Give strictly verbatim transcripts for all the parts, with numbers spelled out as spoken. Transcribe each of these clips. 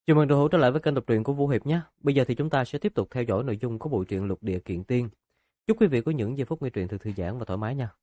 Chào mừng đội hữu trở lại với kênh đọc truyện của Vũ Hiệp nhé. Bây giờ thì chúng ta sẽ tiếp tục theo dõi nội dung của bộ truyện Lục Địa Kiện Tiên. Chúc quý vị có những giây phút nghe truyện thật thư giãn và thoải mái nha.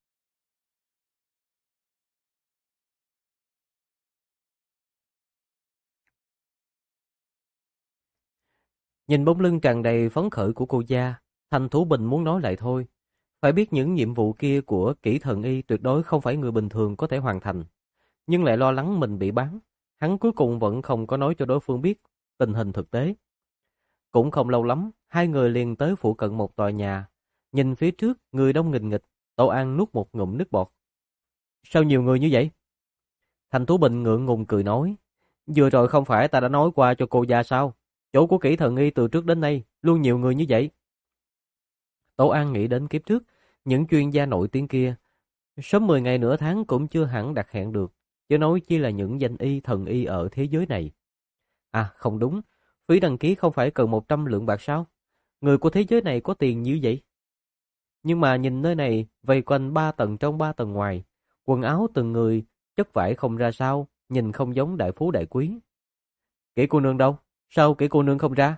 Nhìn bóng lưng tràn đầy phấn khởi của cô gia, Thanh Thú Bình muốn nói lại thôi. Phải biết những nhiệm vụ kia của kỹ thần y tuyệt đối không phải người bình thường có thể hoàn thành. Nhưng lại lo lắng mình bị bán. Hắn cuối cùng vẫn không có nói cho đối phương biết tình hình thực tế. Cũng không lâu lắm, hai người liền tới phụ cận một tòa nhà. Nhìn phía trước, người đông nghìn nghịch, Tô An nuốt một ngụm nước bọt. Sao nhiều người như vậy? Thành Tú Bình ngượng ngùng cười nói. Vừa rồi không phải ta đã nói qua cho cô gia sao? Chỗ của kỹ thần y từ trước đến nay luôn nhiều người như vậy. Tô An nghĩ đến kiếp trước, những chuyên gia nổi tiếng kia. Sớm mười ngày nửa tháng cũng chưa hẳn đặt hẹn được. Chứ nói chi là những danh y thần y ở thế giới này. À không đúng, phí đăng ký không phải cần một trăm lượng bạc sao? Người của thế giới này có tiền như vậy? Nhưng mà nhìn nơi này vây quanh ba tầng trong ba tầng ngoài. Quần áo từng người chất vải không ra sao, nhìn không giống đại phú đại quý. Kỹ cô nương đâu? Sao kỹ cô nương không ra?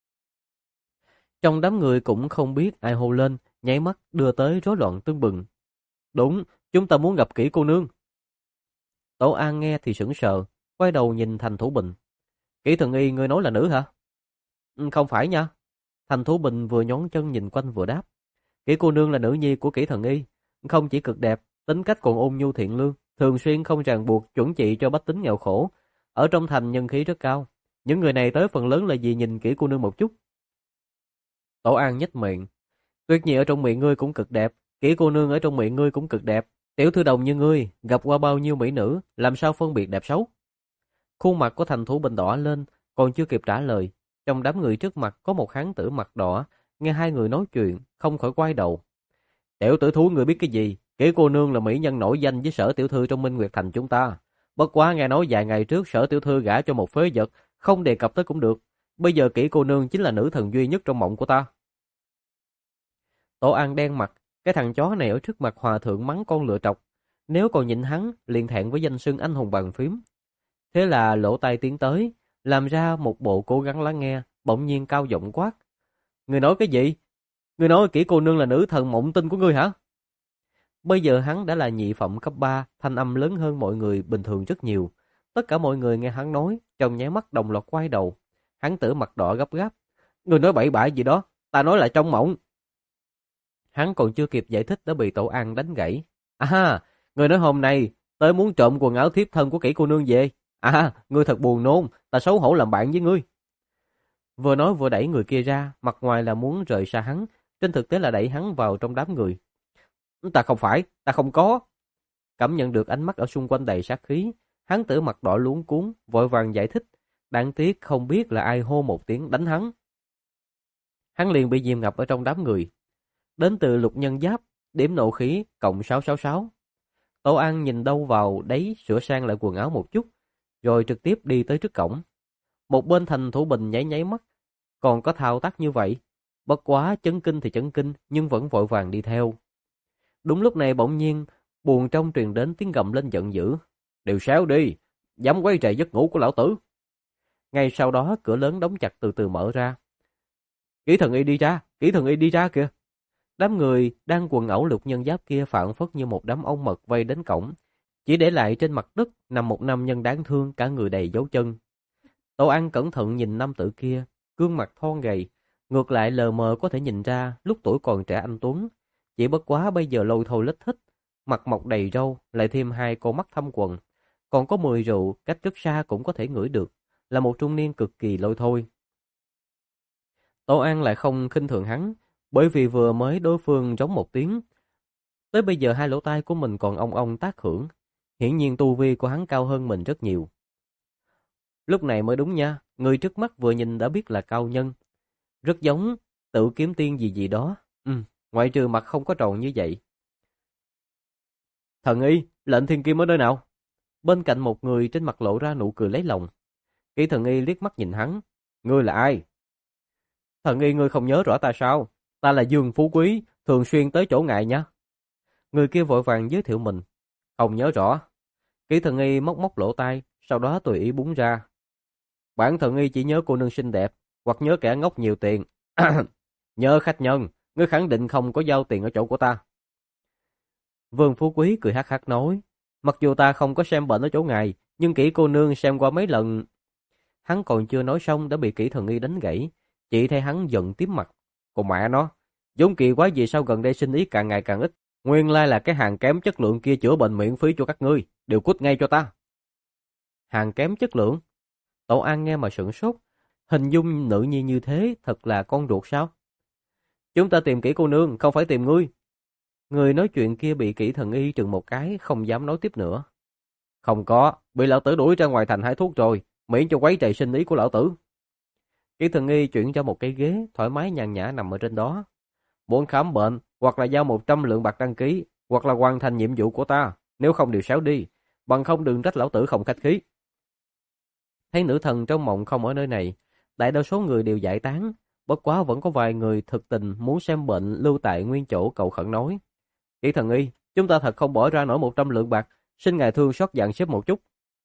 Trong đám người cũng không biết ai hô lên, nháy mắt đưa tới rối loạn tưng bừng. Đúng, chúng ta muốn gặp kỹ cô nương. Tổ An nghe thì sững sờ, quay đầu nhìn Thành Thủ Bình. Kỹ thần y ngươi nói là nữ hả? "Ừ, không phải nha." Thành Thủ Bình vừa nhón chân nhìn quanh vừa đáp. Kỹ cô nương là nữ nhi của kỹ thần y, không chỉ cực đẹp, tính cách còn ôn nhu thiện lương, thường xuyên không ràng buộc chuẩn trị cho bách tính nghèo khổ. Ở trong thành nhân khí rất cao. Những người này tới phần lớn là vì nhìn kỹ cô nương một chút. Tổ An nhếch miệng. Tuyết Nhi ở trong miệng ngươi cũng cực đẹp, kỹ cô nương ở trong miệng ngươi cũng cực đẹp. Tiểu thư đồng như ngươi, gặp qua bao nhiêu mỹ nữ, làm sao phân biệt đẹp xấu? Khuôn mặt của Thành Thủ Bình đỏ lên, còn chưa kịp trả lời. Trong đám người trước mặt có một hán tử mặt đỏ, nghe hai người nói chuyện, không khỏi quay đầu. Tiểu tử thú người biết cái gì? Kỹ cô nương là mỹ nhân nổi danh với Sở tiểu thư trong Minh Nguyệt thành chúng ta. Bất quá nghe nói vài ngày trước Sở tiểu thư gả cho một phế vật, không đề cập tới cũng được. Bây giờ kỹ cô nương chính là nữ thần duy nhất trong mộng của ta. Tổ An đen mặt, cái thằng chó này ở trước mặt hòa thượng mắng con lựa trọc. Nếu còn nhịn hắn, liền thẹn với danh xưng anh hùng bàn phím. Thế là lỗ tai tiến tới, làm ra một bộ cố gắng lắng nghe, bỗng nhiên cao giọng quát. Người nói cái gì? Người nói kỹ cô nương là nữ thần mộng tinh của ngươi hả? Bây giờ hắn đã là nhị phẩm cấp ba, thanh âm lớn hơn mọi người bình thường rất nhiều. Tất cả mọi người nghe hắn nói, trong nháy mắt đồng loạt quay đầu. Hắn tử mặt đỏ gấp gáp. Người nói bậy bạ gì đó, ta nói là trong mộng. Hắn còn chưa kịp giải thích đã bị Tổ An đánh gãy. À, người nói hôm nay tới muốn trộm quần áo thiếp thân của kỹ cô nương về. À, ngươi thật buồn nôn, ta xấu hổ làm bạn với ngươi. Vừa nói vừa đẩy người kia ra, mặt ngoài là muốn rời xa hắn, trên thực tế là đẩy hắn vào trong đám người. Ta không phải, ta không có. Cảm nhận được ánh mắt ở xung quanh đầy sát khí, hắn tử mặt đỏ luống cuống, vội vàng giải thích. Đáng tiếc không biết là ai hô một tiếng đánh hắn. Hắn liền bị dìm ngập ở trong đám người. Đến từ Lục Nhân Giáp, điểm nộ khí cộng sáu sáu sáu. Tô An nhìn đâu vào đấy sửa sang lại quần áo một chút, rồi trực tiếp đi tới trước cổng. Một bên Thành Thủ Bình nháy nháy mắt, còn có thao tác như vậy. Bất quá chấn kinh thì chấn kinh, nhưng vẫn vội vàng đi theo. Đúng lúc này bỗng nhiên, buồng trong truyền đến tiếng gầm lên giận dữ. Đều xéo đi, dám quấy rầy giấc ngủ của lão tử. Ngay sau đó cửa lớn đóng chặt từ từ mở ra. Kỹ thần y đi ra, kỹ thần y đi ra kìa. Đám người đang quần ẩu Lục Nhân Giáp kia phảng phất như một đám ong mật vây đến cổng. Chỉ để lại trên mặt đất nằm một nam nhân đáng thương, cả người đầy dấu chân. Tô An cẩn thận nhìn nam tử kia, gương mặt thon gầy, ngược lại lờ mờ có thể nhìn ra lúc tuổi còn trẻ anh tuấn, chỉ bất quá bây giờ lôi thôi lết thích, mặt mọc đầy râu, lại thêm hai con mắt thâm quầng, còn có mùi rượu cách rất xa cũng có thể ngửi được, là một trung niên cực kỳ lôi thôi. Tô An lại không khinh thường hắn, bởi vì vừa mới đối phương giống một tiếng, tới bây giờ hai lỗ tai của mình còn ong ong tác hưởng, hiển nhiên tu vi của hắn cao hơn mình rất nhiều. Lúc này mới đúng nha, người trước mắt vừa nhìn đã biết là cao nhân. Rất giống tự kiếm tiên gì gì đó. Ừ, ngoại trừ mặt không có tròn như vậy. Thần y, lệnh thiên kim ở nơi nào? Bên cạnh một người trên mặt lộ ra nụ cười lấy lòng. Kỹ thần y liếc mắt nhìn hắn. Ngươi là ai? Thần y ngươi không nhớ rõ ta sao? Ta là Dương Phú Quý, thường xuyên tới chỗ ngài nha. Người kia vội vàng giới thiệu mình. Không nhớ rõ. Kỹ thần y móc móc lỗ tai, sau đó tùy ý búng ra. Bản thần y chỉ nhớ cô nương xinh đẹp, hoặc nhớ kẻ ngốc nhiều tiền. Nhớ khách nhân, ngươi khẳng định không có giao tiền ở chỗ của ta. Vương Phú Quý cười hắc hắc nói, mặc dù ta không có xem bệnh ở chỗ ngài, nhưng kỹ cô nương xem qua mấy lần. Hắn còn chưa nói xong đã bị kỹ thần y đánh gãy, chị thấy hắn giận tím mặt. Còn mẹ nó, giống kỳ quái gì sao gần đây sinh ý càng ngày càng ít, nguyên lai là cái hàng kém chất lượng kia chữa bệnh miễn phí cho các ngươi, đều cút ngay cho ta. Hàng kém chất lượng? Tổ An nghe mà sửng sốt, hình dung nữ nhi như thế thật là con ruột sao? Chúng ta tìm kỹ cô nương, không phải tìm ngươi. Người nói chuyện kia bị kỹ thần y trừng một cái, không dám nói tiếp nữa. Không có, bị lão tử đuổi ra ngoài thành hái thuốc rồi, miễn cho quấy rầy sinh ý của lão tử. Kỹ thần y chuyển cho một cái ghế, thoải mái nhàn nhã nằm ở trên đó. Muốn khám bệnh, hoặc là giao một trăm lượng bạc đăng ký, hoặc là hoàn thành nhiệm vụ của ta, nếu không điều xéo đi, bằng không đừng trách lão tử không khách khí. Thấy nữ thần trong mộng không ở nơi này, đại đa số người đều giải tán, bất quá vẫn có vài người thực tình muốn xem bệnh lưu tại nguyên chỗ. Cầu khẩn nói. Kỹ thần y, chúng ta thật không bỏ ra nổi một trăm lượng bạc, xin ngài thương xót dặn xếp một chút.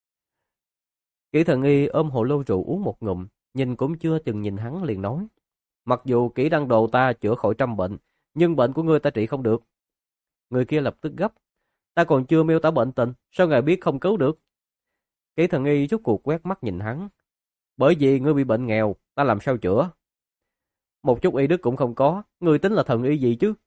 Kỹ thần y ôm hồ lô rượu uống một ngụm, nhìn cũng chưa từng nhìn hắn liền nói. Mặc dù kỹ đăng đồ ta chữa khỏi trăm bệnh, nhưng bệnh của ngươi ta trị không được. Người kia lập tức gấp. Ta còn chưa miêu tả bệnh tình, sao ngài biết không cứu được? Kỹ thần y rút cuộc quét mắt nhìn hắn. Bởi vì ngươi bị bệnh nghèo, ta làm sao chữa? Một chút y đức cũng không có, ngươi tính là thần y gì chứ?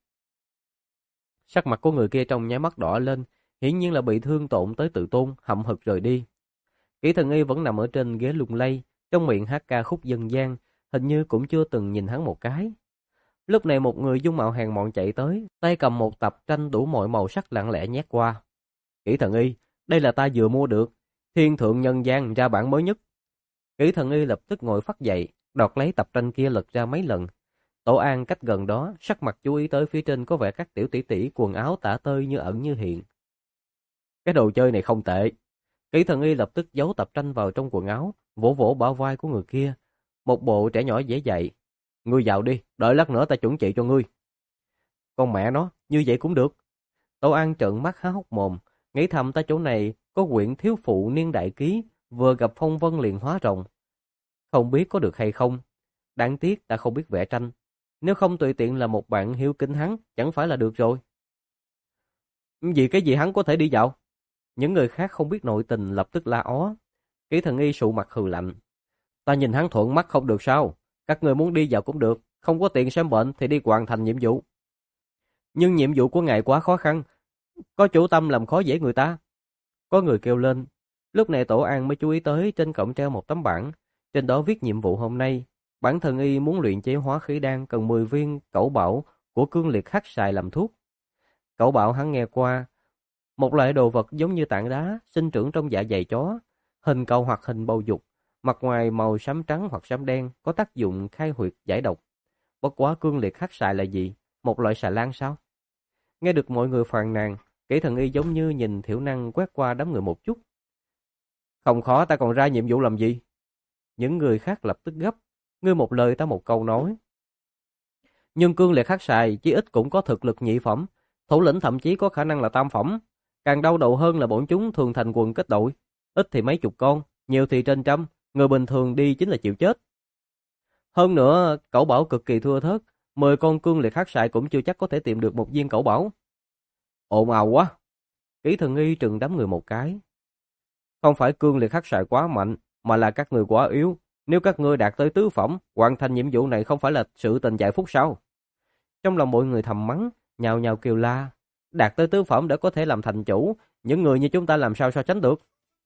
Sắc mặt của người kia trong nháy mắt đỏ lên, hiển nhiên là bị thương tổn tới tự tôn, hậm hực rời đi. Kỹ thần y vẫn nằm ở trên ghế lung lay, trong miệng hát ca khúc dân gian, hình như cũng chưa từng nhìn hắn một cái. Lúc này một người dung mạo hèn mọn chạy tới, tay cầm một tập tranh đủ mọi màu sắc lặng lẽ nhét qua. Kỹ thần y, đây là ta vừa mua được, Thiên Thượng Nhân Gian ra bản mới nhất. Kỹ thần y lập tức ngồi phắt dậy, đoạt lấy tập tranh kia lật ra mấy lần. Tổ An cách gần đó, sắc mặt chú ý tới phía trên có vẻ các tiểu tỷ tỷ quần áo tả tơi như ẩn như hiện. Cái đồ chơi này không tệ. Kỹ thần y lập tức giấu tập tranh vào trong quần áo, vỗ vỗ bả vai của người kia. Một bộ trẻ nhỏ dễ dạy. Ngươi vào đi, đợi lát nữa ta chuẩn trị cho ngươi. Con mẹ nó, như vậy cũng được. Tổ An trợn mắt há hốc mồm, nghĩ thầm ta chỗ này có quyển thiếu phụ niên đại ký, vừa gặp phong vân liền hóa rồng. Không biết có được hay không. Đáng tiếc ta không biết vẽ tranh. Nếu không tùy tiện là một bạn hiếu kính hắn, chẳng phải là được rồi. Vì cái gì hắn có thể đi dạo? Những người khác không biết nội tình lập tức la ó. Kỹ thần y sụ mặt hừ lạnh. Ta nhìn hắn thuận mắt không được sao? Các người muốn đi dạo cũng được, không có tiền xem bệnh thì đi hoàn thành nhiệm vụ. Nhưng nhiệm vụ của ngài quá khó khăn, có chủ tâm làm khó dễ người ta. Có người kêu lên. Lúc này Tổ An mới chú ý tới trên cổng treo một tấm bảng, trên đó viết nhiệm vụ hôm nay. Bản thần y muốn luyện chế hóa khí đan cần mười viên cẩu bảo của cương liệt hắc xài làm thuốc. Cẩu bảo hắn nghe qua, một loại đồ vật giống như tảng đá, sinh trưởng trong dạ dày chó, hình cầu hoặc hình bầu dục, mặt ngoài màu xám trắng hoặc xám đen, có tác dụng khai huyệt giải độc. Bất quá cương liệt hắc xài là gì? Một loại xà lan sao? Nghe được mọi người phàn nàn, kỹ thần y giống như nhìn thiểu năng quét qua đám người một chút. Không khó, ta còn ra nhiệm vụ làm gì? Những người khác lập tức gấp, ngươi một lời ta một câu nói. Nhưng cương liệt hắc xài chí ít cũng có thực lực nhị phẩm, thủ lĩnh thậm chí có khả năng là tam phẩm. Càng đau đầu hơn là bọn chúng thường thành quần kết đội, ít thì mấy chục con, nhiều thì trên trăm, người bình thường đi chính là chịu chết. Hơn nữa, cẩu bảo cực kỳ thưa thớt, mười con cương liệt hắc xài cũng chưa chắc có thể tìm được một viên cẩu bảo. Ồn ào quá. Kỹ thần y trừng đám người một cái. Không phải cương liệt hắc xài quá mạnh, mà là các người quá yếu. Nếu các ngươi đạt tới tứ phẩm, hoàn thành nhiệm vụ này không phải là sự tình giải phúc sao? Trong lòng mọi người thầm mắng, nhào nhào kêu la. Đạt tới tứ phẩm đã có thể làm thành chủ, những người như chúng ta làm sao so tránh được?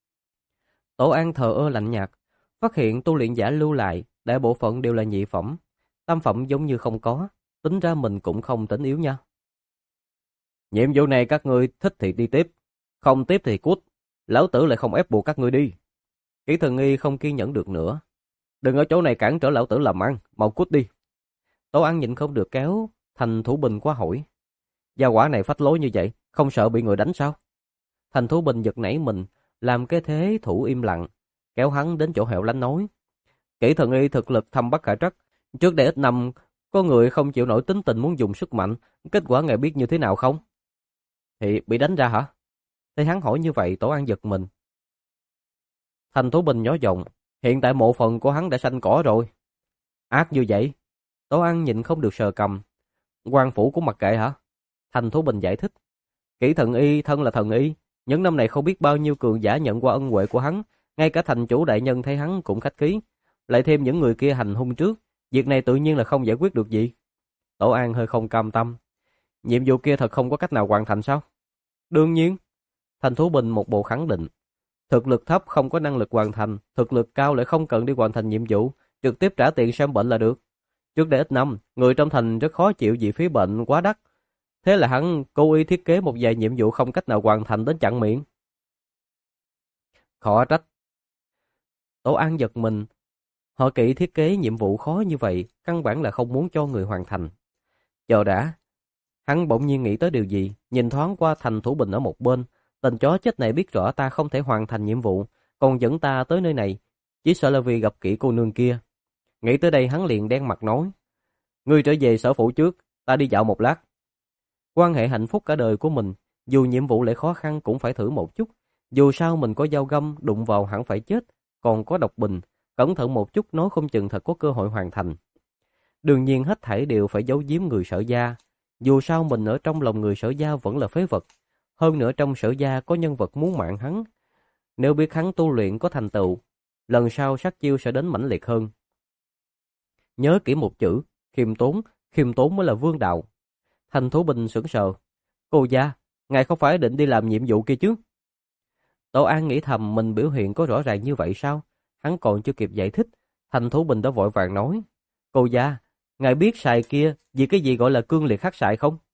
Tổ An thờ ơ lạnh nhạt, phát hiện tu luyện giả lưu lại, đại bộ phận đều là nhị phẩm, tam phẩm giống như không có, tính ra mình cũng không tính yếu nha. Nhiệm vụ này các ngươi thích thì đi tiếp, không tiếp thì cút, lão tử lại không ép buộc các ngươi đi. Kỹ thần y không kiên nhẫn được nữa. Đừng ở chỗ này cản trở lão tử làm ăn, mau cút đi. Tổ An nhịn không được kéo Thành Thủ Bình qua hỏi. Gia quả này phách lối như vậy, không sợ bị người đánh sao? Thành Thủ Bình giật nảy mình, làm cái thế thủ im lặng, kéo hắn đến chỗ hẻo lánh nói. Kỹ thần y thực lực thâm bất khả trắc, trước đây ít năm có người không chịu nổi tính tình muốn dùng sức mạnh, kết quả ngài biết như thế nào không? Thì bị đánh ra hả? Thấy hắn hỏi như vậy, Tổ An giật mình. Thành Thủ Bình nhỏ giọng, Hiện tại mộ phần của hắn đã xanh cỏ rồi. Ác như vậy. Tố An nhịn không được sờ cằm. Quan phủ cũng mặc kệ hả? Thành Thú Bình giải thích. Kỷ thần y thân là thần y. Những năm này không biết bao nhiêu cường giả nhận qua ân huệ của hắn. Ngay cả thành chủ đại nhân thấy hắn cũng khách khí. Lại thêm những người kia hành hung trước. Việc này tự nhiên là không giải quyết được gì. Tổ An hơi không cam tâm. Nhiệm vụ kia thật không có cách nào hoàn thành sao? Đương nhiên. Thành Thú Bình một bộ khẳng định. Thực lực thấp không có năng lực hoàn thành, thực lực cao lại không cần đi hoàn thành nhiệm vụ, trực tiếp trả tiền xem bệnh là được. Trước đây ít năm, người trong thành rất khó chịu vì phí bệnh quá đắt. Thế là hắn cố ý thiết kế một vài nhiệm vụ không cách nào hoàn thành đến chặn miệng. Khó trách. Tổ An giật mình. Họ kỹ thiết kế nhiệm vụ khó như vậy, căn bản là không muốn cho người hoàn thành. Chờ đã. Hắn bỗng nhiên nghĩ tới điều gì, nhìn thoáng qua Thành Thủ Bình ở một bên. Tên chó chết này biết rõ ta không thể hoàn thành nhiệm vụ, còn dẫn ta tới nơi này, chỉ sợ là vì gặp kỹ cô nương kia. Nghĩ tới đây hắn liền đen mặt nói. Ngươi trở về sở phủ trước, ta đi dạo một lát. Quan hệ hạnh phúc cả đời của mình, dù nhiệm vụ lại khó khăn cũng phải thử một chút. Dù sao mình có dao găm, đụng vào hẳn phải chết, còn có độc bình, cẩn thận một chút nói không chừng thật có cơ hội hoàn thành. Đương nhiên hết thảy đều phải giấu giếm người Sở gia. Dù sao mình ở trong lòng người Sở gia vẫn là phế vật. Hơn nữa trong Sở gia có nhân vật muốn mạng hắn. Nếu biết hắn tu luyện có thành tựu, lần sau sát chiêu sẽ đến mãnh liệt hơn. Nhớ kỹ một chữ, khiêm tốn, khiêm tốn mới là vương đạo. Thành Thú Bình sững sờ. Cô gia, ngài không phải định đi làm nhiệm vụ kia chứ? Tổ An nghĩ thầm mình biểu hiện có rõ ràng như vậy sao? Hắn còn chưa kịp giải thích, Thành Thú Bình đã vội vàng nói. Cô gia, ngài biết xài kia vì cái gì gọi là cương liệt khắc xài không?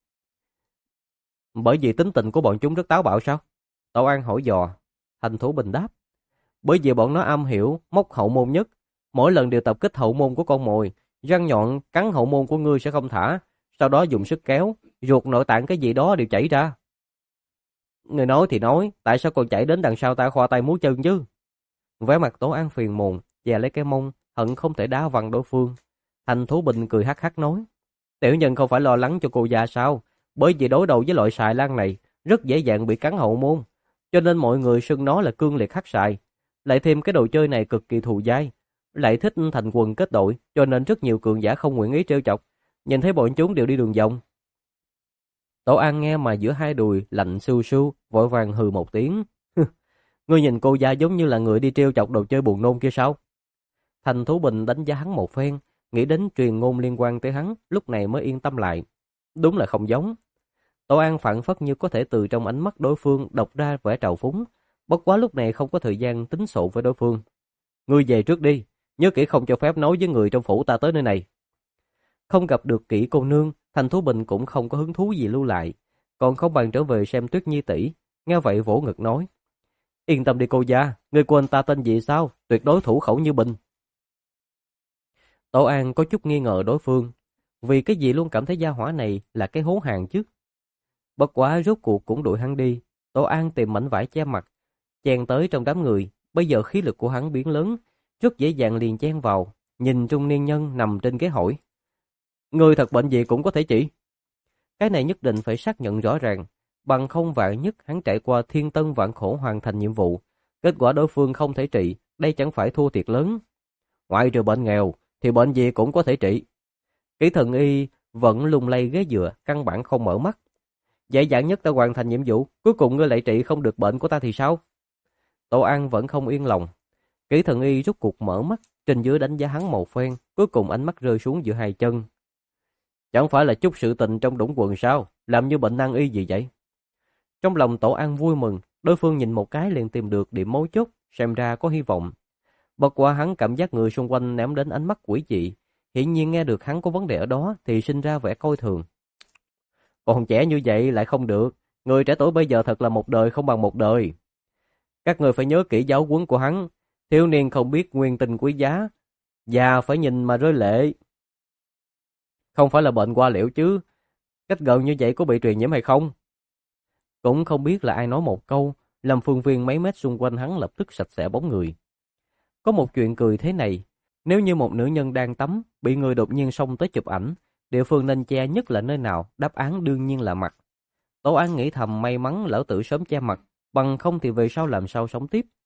Bởi vì tính tình của bọn chúng rất táo bạo sao? Tổ An hỏi dò. Thành Thú Bình đáp. Bởi vì bọn nó am hiểu móc hậu môn nhất. Mỗi lần đều tập kích hậu môn của con mồi. Răng nhọn cắn hậu môn của ngươi sẽ không thả. Sau đó dùng sức kéo. Ruột nội tạng cái gì đó đều chảy ra. Người nói thì nói. Tại sao còn chảy đến đằng sau ta khoa tay múa chân chứ? Vẻ mặt Tổ An phiền muộn. Và lấy cái mông. Hận không thể đá văng đối phương. Thành Thú Bình cười hắc hắc nói. Tiểu nhân không phải lo lắng cho cô già sao? Bởi vì đối đầu với loại xài lan này rất dễ dàng bị cắn hậu môn, cho nên mọi người xưng nó là cương liệt hắc xài. Lại thêm cái đồ chơi này cực kỳ thù dai, lại thích thành quần kết đội, cho nên rất nhiều cường giả không nguyện ý trêu chọc. Nhìn thấy bọn chúng đều đi đường vòng. Tổ An nghe mà giữa hai đùi lạnh sưu sưu, vội vàng hừ một tiếng. Ngươi nhìn cô gia giống như là người đi trêu chọc đồ chơi buồn nôn kia sao? Thành Thú Bình đánh giá hắn một phen, nghĩ đến truyền ngôn liên quan tới hắn, lúc này mới yên tâm lại. Đúng là không giống. Tổ An phảng phất như có thể từ trong ánh mắt đối phương đọc ra vẻ trào phúng, bất quá lúc này không có thời gian tính sổ với đối phương. Ngươi về trước đi, nhớ kỹ không cho phép nói với người trong phủ ta tới nơi này. Không gặp được kỹ cô nương, Thành Thú Bình cũng không có hứng thú gì lưu lại, còn không bằng trở về xem Tuyết Nhi tỷ. Nghe vậy vỗ ngực nói. Yên tâm đi cô gia, ngươi quên ta tên gì sao, tuyệt đối thủ khẩu như bình. Tổ An có chút nghi ngờ đối phương, vì cái gì luôn cảm thấy gia hỏa này là cái hố hàng chứ. Bất quá rốt cuộc cũng đuổi hắn đi. Tổ An tìm mảnh vải che mặt, chen tới trong đám người. Bây giờ khí lực của hắn biến lớn, rất dễ dàng liền chen vào. Nhìn trung niên nhân nằm trên ghế hỏi. Người thật bệnh gì cũng có thể trị. Cái này nhất định phải xác nhận rõ ràng. Bằng không vạn nhất hắn trải qua thiên tân vạn khổ hoàn thành nhiệm vụ. Kết quả đối phương không thể trị, đây chẳng phải thua thiệt lớn. Ngoại trừ bệnh nghèo, thì bệnh gì cũng có thể trị. Kỹ thần y vẫn lung lay ghế dựa, căn bản không mở mắt. Dễ dàng nhất ta hoàn thành nhiệm vụ, cuối cùng ngươi lại trị không được bệnh của ta thì sao? Tổ An vẫn không yên lòng. Kỹ thần y rút cuộc mở mắt, trên dưới đánh giá hắn một phen, cuối cùng ánh mắt rơi xuống giữa hai chân. Chẳng phải là chút sự tình trong đũng quần sao, làm như bệnh nan y gì vậy? Trong lòng Tổ An vui mừng, đối phương nhìn một cái liền tìm được điểm mấu chốt, xem ra có hy vọng. Bất quá hắn cảm giác người xung quanh ném đến ánh mắt quỷ dị, hiển nhiên nghe được hắn có vấn đề ở đó thì sinh ra vẻ coi thường. Còn trẻ như vậy lại không được, người trẻ tuổi bây giờ thật là một đời không bằng một đời. Các người phải nhớ kỹ giáo huấn của hắn, thiếu niên không biết nguyên tình quý giá, già phải nhìn mà rơi lệ. Không phải là bệnh qua liễu chứ, cách gần như vậy có bị truyền nhiễm hay không? Cũng không biết là ai nói một câu, làm phương viên mấy mét xung quanh hắn lập tức sạch sẽ bóng người. Có một chuyện cười thế này, nếu như một nữ nhân đang tắm, bị người đột nhiên xông tới chụp ảnh, địa phương nên che nhất là nơi nào, đáp án đương nhiên là mặt. Tổ An nghĩ thầm may mắn lão tử sớm che mặt, bằng không thì về sau làm sao sống tiếp.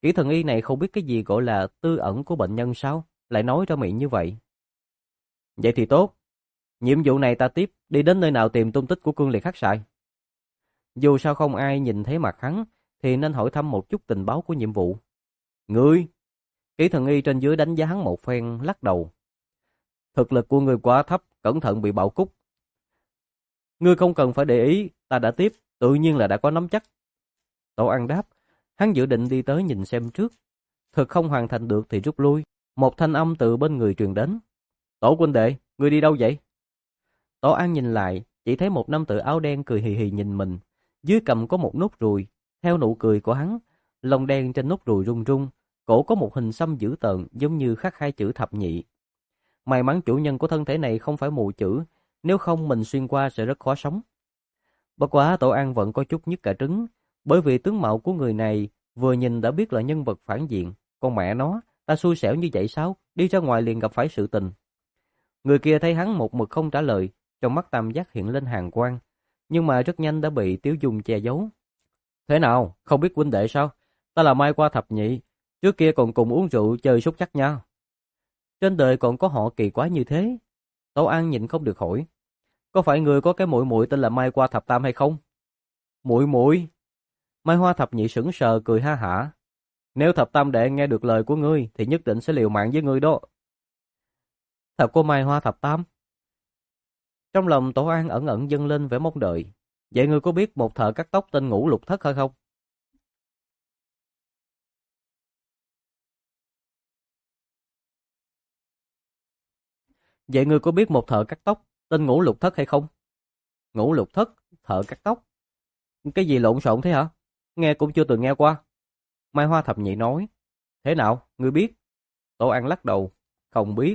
Kỹ thần y này không biết cái gì gọi là tư ẩn của bệnh nhân sao? Lại nói ra miệng như vậy. Vậy thì tốt. Nhiệm vụ này ta tiếp, đi đến nơi nào tìm tung tích của cương liệt hắc sài. Dù sao không ai nhìn thấy mặt hắn, thì nên hỏi thăm một chút tình báo của nhiệm vụ. Ngươi! Kỹ thần y trên dưới đánh giá hắn một phen, lắc đầu. Thực lực của ngươi quá thấp, cẩn thận bị bạo cúc. Ngươi không cần phải để ý, ta đã tiếp, tự nhiên là đã có nắm chắc. Tổ An đáp, hắn dự định đi tới nhìn xem trước. Thực không hoàn thành được thì rút lui. Một thanh âm từ bên người truyền đến. Tổ huynh đệ, ngươi đi đâu vậy? Tổ An nhìn lại, chỉ thấy một nam tử áo đen cười hì hì nhìn mình. Dưới cầm có một nốt ruồi, theo nụ cười của hắn, lông đen trên nốt ruồi rung rung, cổ có một hình xăm dữ tợn giống như khắc hai chữ thập nhị. May mắn chủ nhân của thân thể này không phải mù chữ, nếu không mình xuyên qua sẽ rất khó sống. Bất quá Tổ An vẫn có chút nhức cả trứng, bởi vì tướng mạo của người này vừa nhìn đã biết là nhân vật phản diện. Con mẹ nó, ta xui xẻo như vậy sao? Đi ra ngoài liền gặp phải sự tình. Người kia thấy hắn một mực không trả lời, trong mắt tam giác hiện lên hàn quang, nhưng mà rất nhanh đã bị Tiếu Dung che giấu. Thế nào, không biết huynh đệ sao? Ta là Mai Qua thập nhị, trước kia còn cùng uống rượu chơi súc chắc nhau. Trên đời còn có họ kỳ quái như thế. Tổ An nhịn không được hỏi, có phải người có cái muội muội tên là Mai Qua thập tam hay không? Muội muội? Mai Hoa thập nhị sững sờ cười ha hả. Nếu thập tam đệ nghe được lời của ngươi thì nhất định sẽ liều mạng với ngươi đó. Thật có Mai Hoa thập tam? Trong lòng Tổ An ẩn ẩn dâng lên vẻ mong đợi. Vậy ngươi có biết một thợ cắt tóc tên Ngũ Lục Thất hay không? Vậy ngươi có biết một thợ cắt tóc tên Ngũ Lục Thất hay không? Ngũ Lục Thất, thợ cắt tóc? Cái gì lộn xộn thế hả? Nghe cũng chưa từng nghe qua. Mai Hoa thập nhị nói. Thế nào, ngươi biết? Tổ An lắc đầu. Không biết.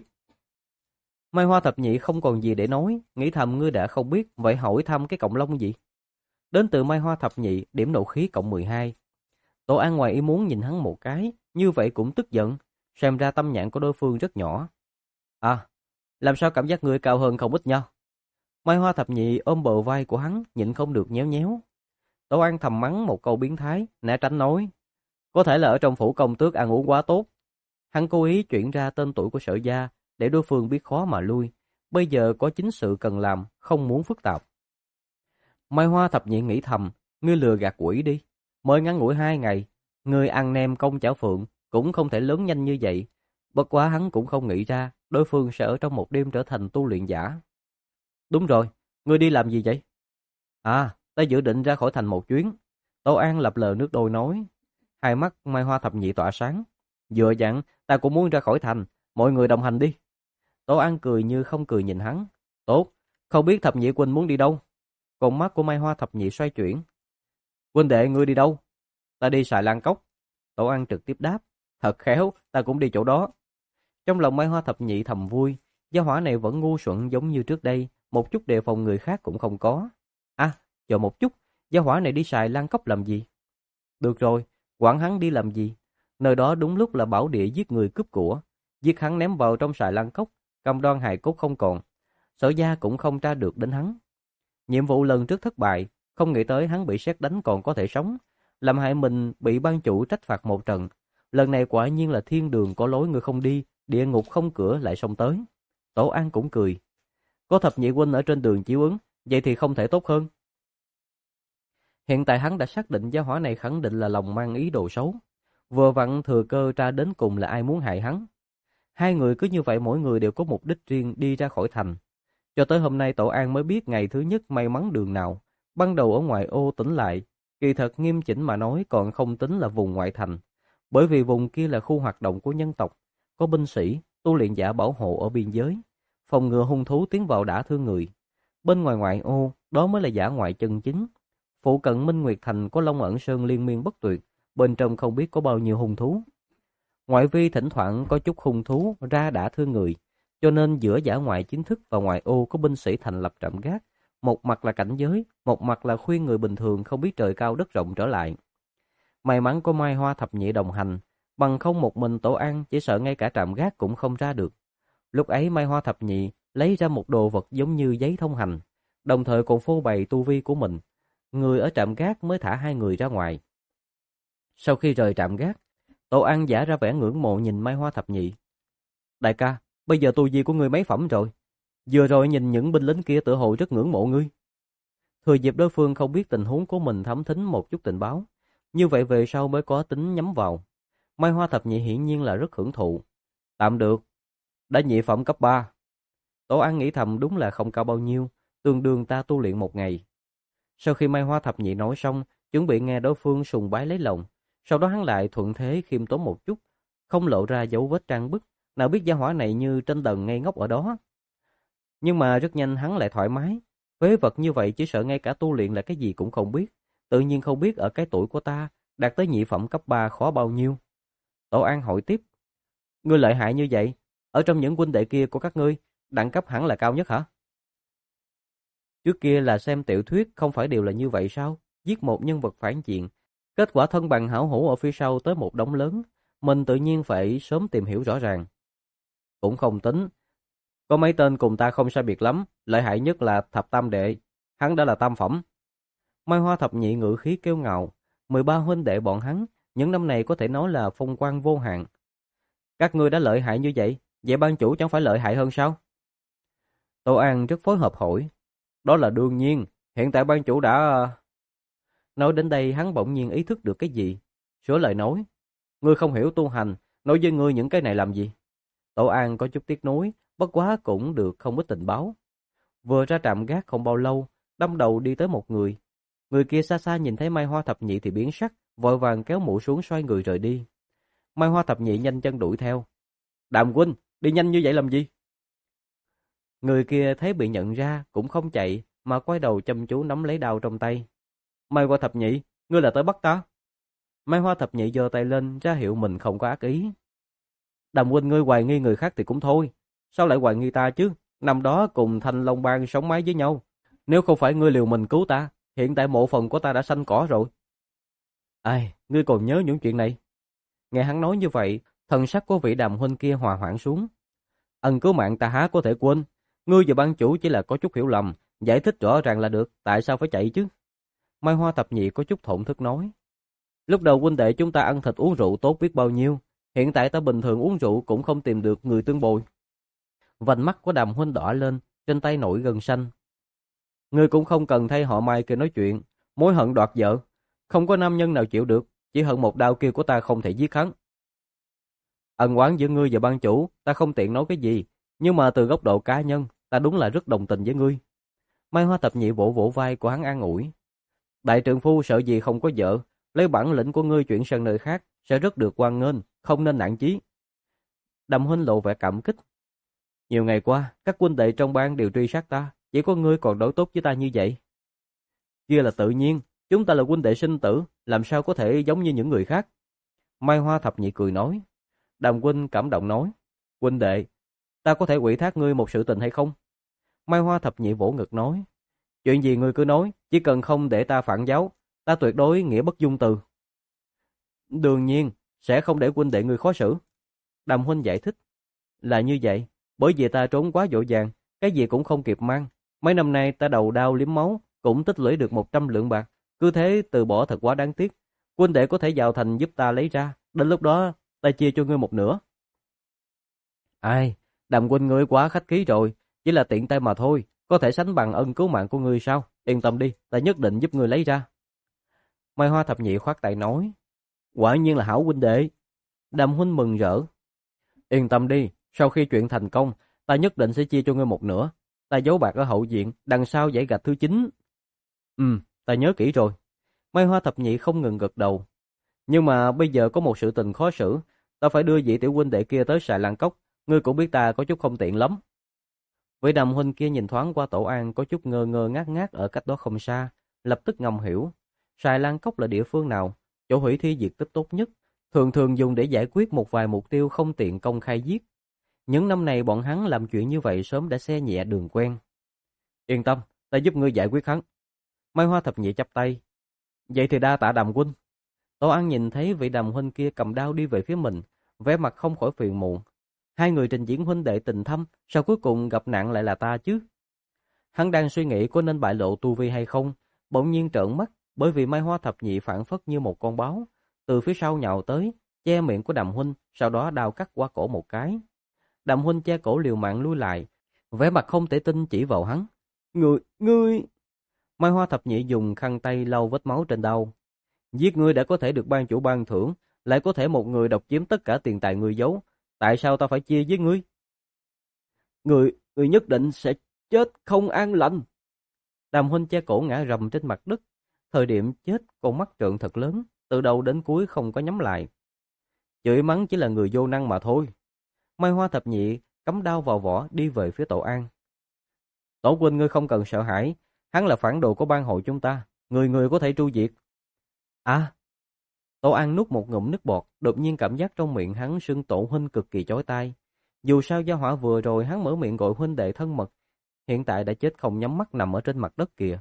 Mai Hoa thập nhị không còn gì để nói, nghĩ thầm ngươi đã không biết, vậy hỏi thăm cái cọng lông gì? Đến từ Mai Hoa thập nhị, điểm nộ khí cộng mười hai. Tổ An ngoài ý muốn nhìn hắn một cái, như vậy cũng tức giận, xem ra tâm nhãn của đối phương rất nhỏ. À, làm sao cảm giác ngươi cao hơn không ít nhau? Mai Hoa thập nhị ôm bờ vai của hắn, nhịn không được nhéo nhéo. Tổ An thầm mắng một câu biến thái, né tránh nói. Có thể là ở trong phủ công tước ăn uống quá tốt. Hắn cố ý chuyển ra tên tuổi của Sở gia, để đối phương biết khó mà lui. Bây giờ có chính sự cần làm, không muốn phức tạp. Mai Hoa thập nhị nghĩ thầm, ngươi lừa gạt quỷ đi. Mới ngắn ngủi hai ngày, ngươi ăn nem công chảo phượng, cũng không thể lớn nhanh như vậy. Bất quá hắn cũng không nghĩ ra, đối phương sẽ ở trong một đêm trở thành tu luyện giả. Đúng rồi, ngươi đi làm gì vậy? À, ta dự định ra khỏi thành một chuyến. Tô An lập lờ nước đôi nói. Hai mắt Mai Hoa thập nhị tỏa sáng. Vừa dặn, ta cũng muốn ra khỏi thành, mọi người đồng hành đi. Tô An cười như không cười nhìn hắn. Tốt, không biết thập nhị huynh muốn đi đâu? Con mắt của Mai Hoa thập nhị xoay chuyển. Huynh đệ ngươi đi đâu? Ta đi Xài Lan Cốc. Tô An trực tiếp đáp. Thật khéo, ta cũng đi chỗ đó. Trong lòng Mai Hoa thập nhị thầm vui. Gia hỏa này vẫn ngu xuẩn giống như trước đây, một chút đề phòng người khác cũng không có. À, chờ một chút, gia hỏa này đi Xài Lan Cốc làm gì? Được rồi, quản hắn đi làm gì? Nơi đó đúng lúc là bảo địa giết người cướp của. Giết hắn ném vào trong Xài Lan Cốc, cầm đoan hài cốt không còn. Sở gia cũng không tra được đến hắn. Nhiệm vụ lần trước thất bại, không nghĩ tới hắn bị sét đánh còn có thể sống. Làm hại mình bị ban chủ trách phạt một trận. Lần này quả nhiên là thiên đường có lối người không đi, địa ngục không cửa lại xông tới. Tổ An cũng cười. Có thập nhị huynh ở trên đường chiếu ứng, vậy thì không thể tốt hơn. Hiện tại hắn đã xác định gia hỏa này khẳng định là lòng mang ý đồ xấu. Vừa vặn thừa cơ tra đến cùng là ai muốn hại hắn. Hai người cứ như vậy mỗi người đều có mục đích riêng đi ra khỏi thành. Cho tới hôm nay Tổ An mới biết ngày thứ nhất may mắn đường nào. Ban đầu ở ngoại ô tỉnh lại, kỳ thật nghiêm chỉnh mà nói còn không tính là vùng ngoại thành. Bởi vì vùng kia là khu hoạt động của nhân tộc, có binh sĩ, tu luyện giả bảo hộ ở biên giới, phòng ngừa hung thú tiến vào đả thương người. Bên ngoài ngoại ô, đó mới là dã ngoại chân chính. Phụ cận Minh Nguyệt Thành có Long Ẩn Sơn liên miên bất tuyệt, bên trong không biết có bao nhiêu hung thú. Ngoại vi thỉnh thoảng có chút hung thú ra đả thương người, cho nên giữa dã ngoại chính thức và ngoại ô có binh sĩ thành lập trạm gác, một mặt là cảnh giới, một mặt là khuyên người bình thường không biết trời cao đất rộng trở lại. May mắn có Mai Hoa thập nhị đồng hành, bằng không một mình Tổ An chỉ sợ ngay cả trạm gác cũng không ra được. Lúc ấy Mai Hoa thập nhị lấy ra một đồ vật giống như giấy thông hành, đồng thời còn phô bày tu vi của mình. Người ở trạm gác mới thả hai người ra ngoài. Sau khi rời trạm gác, Tổ An giả ra vẻ ngưỡng mộ nhìn Mai Hoa thập nhị. Đại ca, bây giờ tu vi của ngươi mấy phẩm rồi? Vừa rồi nhìn những binh lính kia tự hồ rất ngưỡng mộ ngươi. Thừa dịp đối phương không biết tình huống của mình thám thính một chút tình báo. Như vậy về sau mới có tính nhắm vào. Mai Hoa thập nhị hiển nhiên là rất hưởng thụ. Tạm được. Đã nhị phẩm cấp ba. Tổ An nghĩ thầm đúng là không cao bao nhiêu, tương đương ta tu luyện một ngày. Sau khi Mai Hoa thập nhị nói xong, chuẩn bị nghe đối phương sùng bái lấy lòng. Sau đó hắn lại thuận thế khiêm tốn một chút, không lộ ra dấu vết trang bức. Nào biết gia hỏa này như trên tầng ngây ngốc ở đó. Nhưng mà rất nhanh hắn lại thoải mái. Phế vật như vậy chỉ sợ ngay cả tu luyện là cái gì cũng không biết. Tự nhiên không biết ở cái tuổi của ta, đạt tới nhị phẩm cấp ba khó bao nhiêu. Tổ An hỏi tiếp. Ngươi lợi hại như vậy, ở trong những huynh đệ kia của các ngươi, đẳng cấp hẳn là cao nhất hả? Trước kia là xem tiểu thuyết không phải đều là như vậy sao? Giết một nhân vật phản diện, kết quả thân bằng hảo hữu ở phía sau tới một đống lớn, mình tự nhiên phải sớm tìm hiểu rõ ràng. Cũng không tính. Có mấy tên cùng ta không sai biệt lắm, lợi hại nhất là thập tam đệ, hắn đã là tam phẩm. Mai Hoa thập nhị ngữ khí kiêu ngạo, mười ba huynh đệ bọn hắn, những năm này có thể nói là phong quang vô hạn. Các ngươi đã lợi hại như vậy, vậy ban chủ chẳng phải lợi hại hơn sao? Tô An rất phối hợp hỏi. Đó là đương nhiên, hiện tại ban chủ đã... Nói đến đây hắn bỗng nhiên ý thức được cái gì. Sửa lời nói. Ngươi không hiểu tu hành, nói với ngươi những cái này làm gì? Tổ An có chút tiếc nuối, bất quá cũng được không ít tình báo. Vừa ra trạm gác không bao lâu, đâm đầu đi tới một người. Người kia xa xa nhìn thấy Mai Hoa thập nhị thì biến sắc, vội vàng kéo mũ xuống xoay người rời đi. Mai Hoa thập nhị nhanh chân đuổi theo. Đàm huynh, đi nhanh như vậy làm gì? Người kia thấy bị nhận ra cũng không chạy, mà quay đầu chăm chú nắm lấy đao trong tay. Mai Hoa thập nhị, ngươi là tới bắt ta? Mai Hoa thập nhị giơ tay lên ra hiệu mình không có ác ý. Đàm huynh ngươi hoài nghi người khác thì cũng thôi, sao lại hoài nghi ta chứ? Năm đó cùng Thanh Long Bang sống mái với nhau, nếu không phải ngươi liều mình cứu ta, hiện tại mộ phần của ta đã xanh cỏ rồi. Ai, ngươi còn nhớ những chuyện này? Nghe hắn nói như vậy, thần sắc của vị Đàm huynh kia hòa hoãn xuống. Ân cứu mạng ta há có thể quên, ngươi và ban chủ chỉ là có chút hiểu lầm, giải thích rõ ràng là được, tại sao phải chạy chứ? Mai Hoa thập nhị có chút thổn thức nói. Lúc đầu huynh đệ chúng ta ăn thịt uống rượu tốt biết bao nhiêu, hiện tại ta bình thường uống rượu cũng không tìm được người tương bồi. Vành mắt của Đàm huynh đỏ lên, trên tay nổi gân xanh. Ngươi cũng không cần thay họ Mai kia nói chuyện, mối hận đoạt vợ, không có nam nhân nào chịu được, chỉ hận một đao kia của ta không thể giết hắn. Ân oán giữa ngươi và ban chủ, ta không tiện nói cái gì, nhưng mà từ góc độ cá nhân, ta đúng là rất đồng tình với ngươi. Mai Hoa thập nhị vỗ vỗ vai của hắn an ủi. Đại trượng phu sợ gì không có vợ, lấy bản lĩnh của ngươi chuyển sang nơi khác, sẽ rất được hoan nghênh, không nên nản chí. Đàm huynh lộ vẻ cảm kích. Nhiều ngày qua, các huynh đệ trong bang đều truy sát ta, chỉ có ngươi còn đối tốt với ta như vậy. Kia là tự nhiên, chúng ta là huynh đệ sinh tử, làm sao có thể giống như những người khác. Mai Hoa thập nhị cười nói. Đàm huynh cảm động nói. Huynh đệ, ta có thể ủy thác ngươi một sự tình hay không? Mai Hoa thập nhị vỗ ngực nói. Chuyện gì ngươi cứ nói, chỉ cần không để ta phản giáo, ta tuyệt đối nghĩa bất dung từ. Đương nhiên, sẽ không để huynh đệ ngươi khó xử. Đàm huynh giải thích. Là như vậy, bởi vì ta trốn quá vội vàng, cái gì cũng không kịp mang. Mấy năm nay ta đầu đau liếm máu, cũng tích lũy được một trăm lượng bạc. Cứ thế từ bỏ thật quá đáng tiếc. Huynh đệ có thể vào thành giúp ta lấy ra, đến lúc đó ta chia cho ngươi một nửa. Ai, Đàm huynh ngươi quá khách khí rồi, chỉ là tiện tay mà thôi, có thể sánh bằng ân cứu mạng của ngươi sao? Yên tâm đi, ta nhất định giúp ngươi lấy ra. Mai Hoa thập nhị khoát tay nói. Quả nhiên là hảo huynh đệ. Đàm huynh mừng rỡ. Yên tâm đi, sau khi chuyện thành công, ta nhất định sẽ chia cho ngươi một nửa. Ta giấu bạc ở hậu viện, đằng sau dãy gạch thứ chín. Ừ, ta nhớ kỹ rồi. Mai Hoa thập nhị không ngừng gật đầu. Nhưng mà bây giờ có một sự tình khó xử, ta phải đưa vị tiểu huynh đệ kia tới Sài Lan Cốc, ngươi cũng biết ta có chút không tiện lắm. Vị Đàm huynh kia nhìn thoáng qua Tổ An có chút ngơ ngơ ngác ngác ở cách đó không xa, lập tức ngầm hiểu. Sài Lan Cốc là địa phương nào, chỗ hủy thi diệt tích tốt nhất, thường thường dùng để giải quyết một vài mục tiêu không tiện công khai giết. Những năm này bọn hắn làm chuyện như vậy sớm đã xe nhẹ đường quen. Yên tâm, ta giúp ngươi giải quyết hắn. Mai Hoa thập nhị chắp tay. Vậy thì đa tạ Đàm huynh. Tổ An nhìn thấy vị Đàm huynh kia cầm đao đi về phía mình, vẻ mặt không khỏi phiền muộn. Hai người trình diễn huynh đệ tình thâm, sao cuối cùng gặp nạn lại là ta chứ? Hắn đang suy nghĩ có nên bại lộ tu vi hay không, bỗng nhiên trợn mắt, bởi vì Mai Hoa thập nhị phản phất như một con báo, từ phía sau nhào tới, che miệng của Đàm huynh, sau đó đao cắt qua cổ một cái. Đàm huynh che cổ liều mạng lui lại, vẻ mặt không thể tin chỉ vào hắn. Ngươi, ngươi... Mai Hoa thập nhị dùng khăn tay lau vết máu trên đầu. Giết ngươi đã có thể được ban chủ ban thưởng, lại có thể một người độc chiếm tất cả tiền tài ngươi giấu. Tại sao ta phải chia với ngươi? Ngươi, ngươi nhất định sẽ chết không an lành. Đàm huynh che cổ ngã rầm trên mặt đất. Thời điểm chết, con mắt trợn thật lớn, từ đầu đến cuối không có nhắm lại. Chửi mắng chỉ là người vô năng mà thôi. Mai Hoa thập nhị cắm đao vào vỏ đi về phía Tổ An. Tổ huynh ngươi không cần sợ hãi, hắn là phản đồ của bang hội chúng ta, người người có thể tru diệt. À, Tổ An nuốt một ngụm nước bọt, đột nhiên cảm giác trong miệng hắn sưng Tổ huynh cực kỳ chói tai. Dù sao gia hỏa vừa rồi hắn mở miệng gọi huynh đệ thân mật, hiện tại đã chết không nhắm mắt nằm ở trên mặt đất kìa.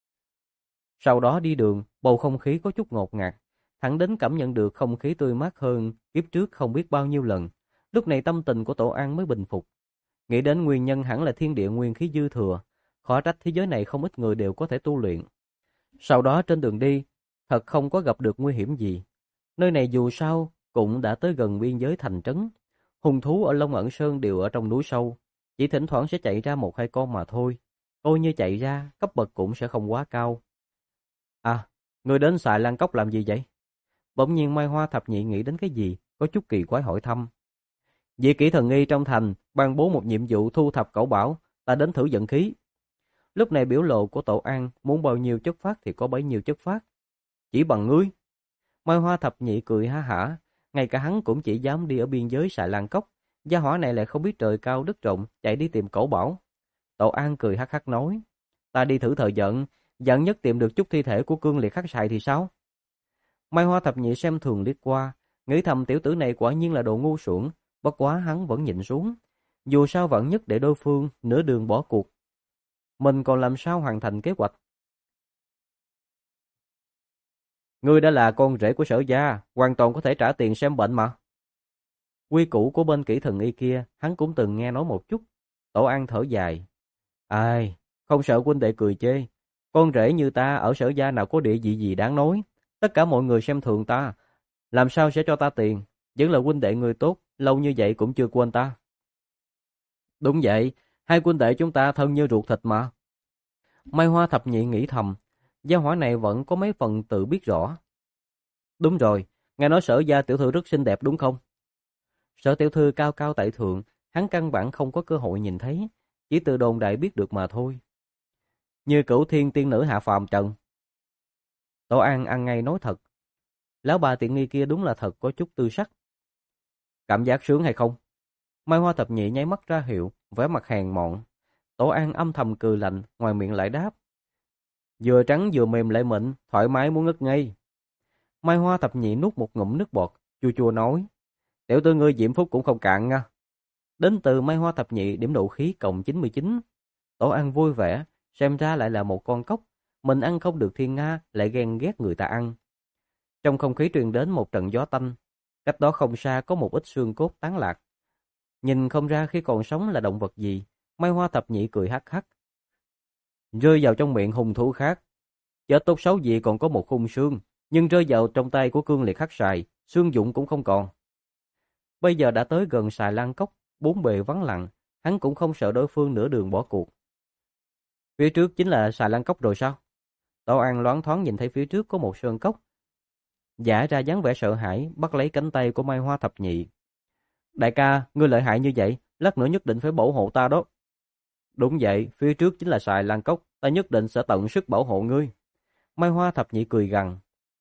Sau đó đi đường, bầu không khí có chút ngột ngạt, thẳng đến cảm nhận được không khí tươi mát hơn kiếp trước không biết bao nhiêu lần. Lúc này tâm tình của Tổ An mới bình phục. Nghĩ đến nguyên nhân hẳn là thiên địa nguyên khí dư thừa, khó trách thế giới này không ít người đều có thể tu luyện. Sau đó trên đường đi, thật không có gặp được nguy hiểm gì. Nơi này dù sao cũng đã tới gần biên giới thành trấn. Hung thú ở Long Ẩn Sơn đều ở trong núi sâu, chỉ thỉnh thoảng sẽ chạy ra một hai con mà thôi. Coi như chạy ra, cấp bậc cũng sẽ không quá cao. À, người đến Xài Lan Cốc làm gì vậy? Bỗng nhiên Mai Hoa thập nhị nghĩ đến cái gì, có chút kỳ quái hỏi thăm. Vị kỹ thần nghi trong thành ban bố một nhiệm vụ thu thập cẩu bảo, ta đến thử vận khí. Lúc này biểu lộ của Tổ An muốn bao nhiêu chất phát thì có bấy nhiêu chất phát. Chỉ bằng ngươi. Mai Hoa thập nhị cười ha hả, ngay cả hắn cũng chỉ dám đi ở biên giới Xài Lan Cốc, gia hỏa này lại không biết trời cao đất rộng, chạy đi tìm cẩu bảo. Tổ An cười hắc hắc nói, ta đi thử thời giận, giận nhất tìm được chút thi thể của cương liệt khắc sài thì sao? Mai Hoa thập nhị xem thường liếc qua, nghĩ thầm tiểu tử này quả nhiên là đồ ngu xuẩn, bất quá hắn vẫn nhịn xuống. Dù sao vẫn nhất để đối phương nửa đường bỏ cuộc. Mình còn làm sao hoàn thành kế hoạch? Ngươi đã là con rể của Sở gia, hoàn toàn có thể trả tiền xem bệnh mà. Quy củ của bên kỹ thần y kia, hắn cũng từng nghe nói một chút. Tổ An thở dài. Ai, không sợ huynh đệ cười chê. Con rể như ta ở Sở gia nào có địa vị gì đáng nói. Tất cả mọi người xem thường ta. Làm sao sẽ cho ta tiền? Vẫn là huynh đệ người tốt, lâu như vậy cũng chưa quên ta. Đúng vậy, hai huynh đệ chúng ta thân như ruột thịt mà. Mai Hoa thập nhị nghĩ thầm, gia hỏa này vẫn có mấy phần tự biết rõ. Đúng rồi, nghe nói Sở gia tiểu thư rất xinh đẹp đúng không? Sở tiểu thư cao cao tại thượng, hắn căn bản không có cơ hội nhìn thấy, chỉ từ đồn đại biết được mà thôi. Như Cửu Thiên tiên nữ hạ phàm trần. Tổ An ăn ngay nói thật. Lão bà tiện nghi kia đúng là thật có chút tư sắc. Cảm giác sướng hay không? Mai Hoa thập nhị nháy mắt ra hiệu, vẻ mặt hèn mọn. Tổ An âm thầm cười lạnh, ngoài miệng lại đáp. Vừa trắng vừa mềm lại mịn, thoải mái muốn ngất ngây. Mai Hoa thập nhị nuốt một ngụm nước bọt, chua chua nói. Tiểu tử ngươi diễm phúc cũng không cạn nha. Đến từ Mai Hoa thập nhị điểm độ khí cộng chín mươi chín. Tổ An vui vẻ, xem ra lại là một con cóc. Mình ăn không được thiên nga, lại ghen ghét người ta ăn. Trong không khí truyền đến một trận gió tanh. Cách đó không xa có một ít xương cốt tán lạc. Nhìn không ra khi còn sống là động vật gì. Mai Hoa thập nhị cười hắc hắc. Rơi vào trong miệng hung thú khác. Chết tốt xấu gì còn có một khung xương. Nhưng rơi vào trong tay của cương liệt khắc sài, xương dụng cũng không còn. Bây giờ đã tới gần Xài Lan Cốc, bốn bề vắng lặng. Hắn cũng không sợ đối phương nửa đường bỏ cuộc. Phía trước chính là Xài Lan Cốc rồi sao? Tổ An loáng thoáng nhìn thấy phía trước có một sơn cốc. Giả ra dáng vẻ sợ hãi, bắt lấy cánh tay của Mai Hoa thập nhị. Đại ca, ngươi lợi hại như vậy, lát nữa nhất định phải bảo hộ ta đó. Đúng vậy, phía trước chính là Xài Lan Cốc, ta nhất định sẽ tận sức bảo hộ ngươi. Mai Hoa thập nhị cười gằn.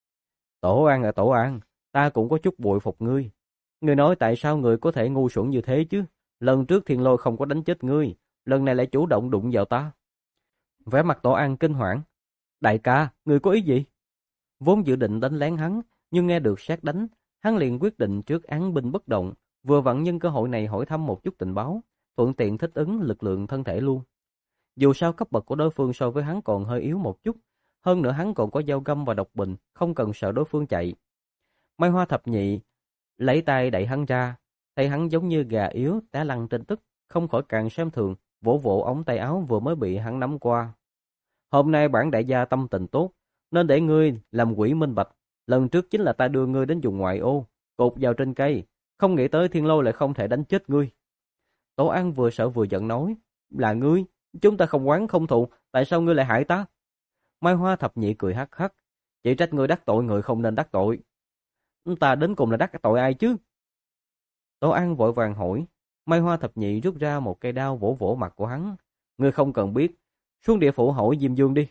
Tổ An à Tổ An, ta cũng có chút bội phục ngươi. Ngươi nói tại sao ngươi có thể ngu xuẩn như thế chứ? Lần trước Thiên Lôi không có đánh chết ngươi, lần này lại chủ động đụng vào ta. Vẻ mặt Tổ An kinh hoảng. Đại ca, ngươi có ý gì? Vốn dự định đánh lén hắn, nhưng nghe được sét đánh, hắn liền quyết định trước án binh bất động, vừa vặn nhân cơ hội này hỏi thăm một chút tình báo, thuận tiện thích ứng lực lượng thân thể luôn. Dù sao cấp bậc của đối phương so với hắn còn hơi yếu một chút, hơn nữa hắn còn có dao găm và độc bình, không cần sợ đối phương chạy. Mai Hoa thập nhị lấy tay đẩy hắn ra, thấy hắn giống như gà yếu té lăn trên tức, không khỏi càng xem thường, vỗ vỗ ống tay áo vừa mới bị hắn nắm qua. Hôm nay bản đại gia tâm tình tốt, nên để ngươi làm quỷ minh bạch. Lần trước chính là ta đưa ngươi đến vùng ngoại ô, cột vào trên cây, không nghĩ tới thiên lôi lại không thể đánh chết ngươi. Tổ An vừa sợ vừa giận nói, là ngươi, chúng ta không oán không thù, tại sao ngươi lại hại ta? Mai Hoa thập nhị cười hắc hắc, chỉ trách ngươi đắc tội người không nên đắc tội. Ta đến cùng là đắc tội ai chứ? Tổ An vội vàng hỏi. Mai Hoa thập nhị rút ra một cây đao vỗ vỗ mặt của hắn. Ngươi không cần biết, xuống địa phủ hỏi Diêm Dương đi.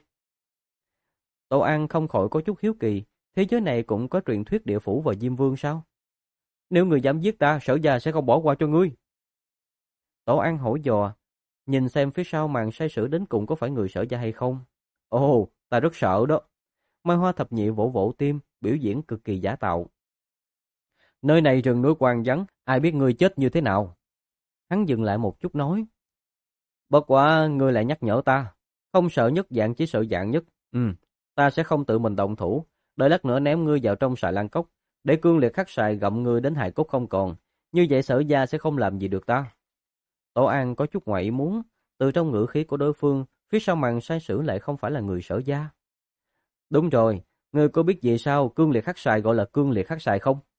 Tổ An không khỏi có chút hiếu kỳ, thế giới này cũng có truyền thuyết địa phủ và Diêm Vương sao? Nếu ngươi dám giết ta, Sở gia sẽ không bỏ qua cho ngươi. Tổ An hỏi dò, nhìn xem phía sau màn sai sử đến cùng có phải người Sở gia hay không. Ồ, ta rất sợ đó. Mai Hoa thập nhị vỗ vỗ tim, biểu diễn cực kỳ giả tạo. Nơi này rừng núi hoang vắng, ai biết ngươi chết như thế nào? Hắn dừng lại một chút nói. Bất quá ngươi lại nhắc nhở ta, không sợ nhất dạng chỉ sợ dạng nhất. Ừ, ta sẽ không tự mình động thủ, đợi lát nữa ném ngươi vào trong xài lan cốc, để cương liệt khắc xài gặm ngươi đến hài cốt không còn. Như vậy Sở gia sẽ không làm gì được ta. Tổ An có chút ngoại ý muốn, từ trong ngữ khí của đối phương, phía sau màn sai sử lại không phải là người Sở gia. Đúng rồi, ngươi có biết vì sao cương liệt khắc xài gọi là cương liệt khắc xài không?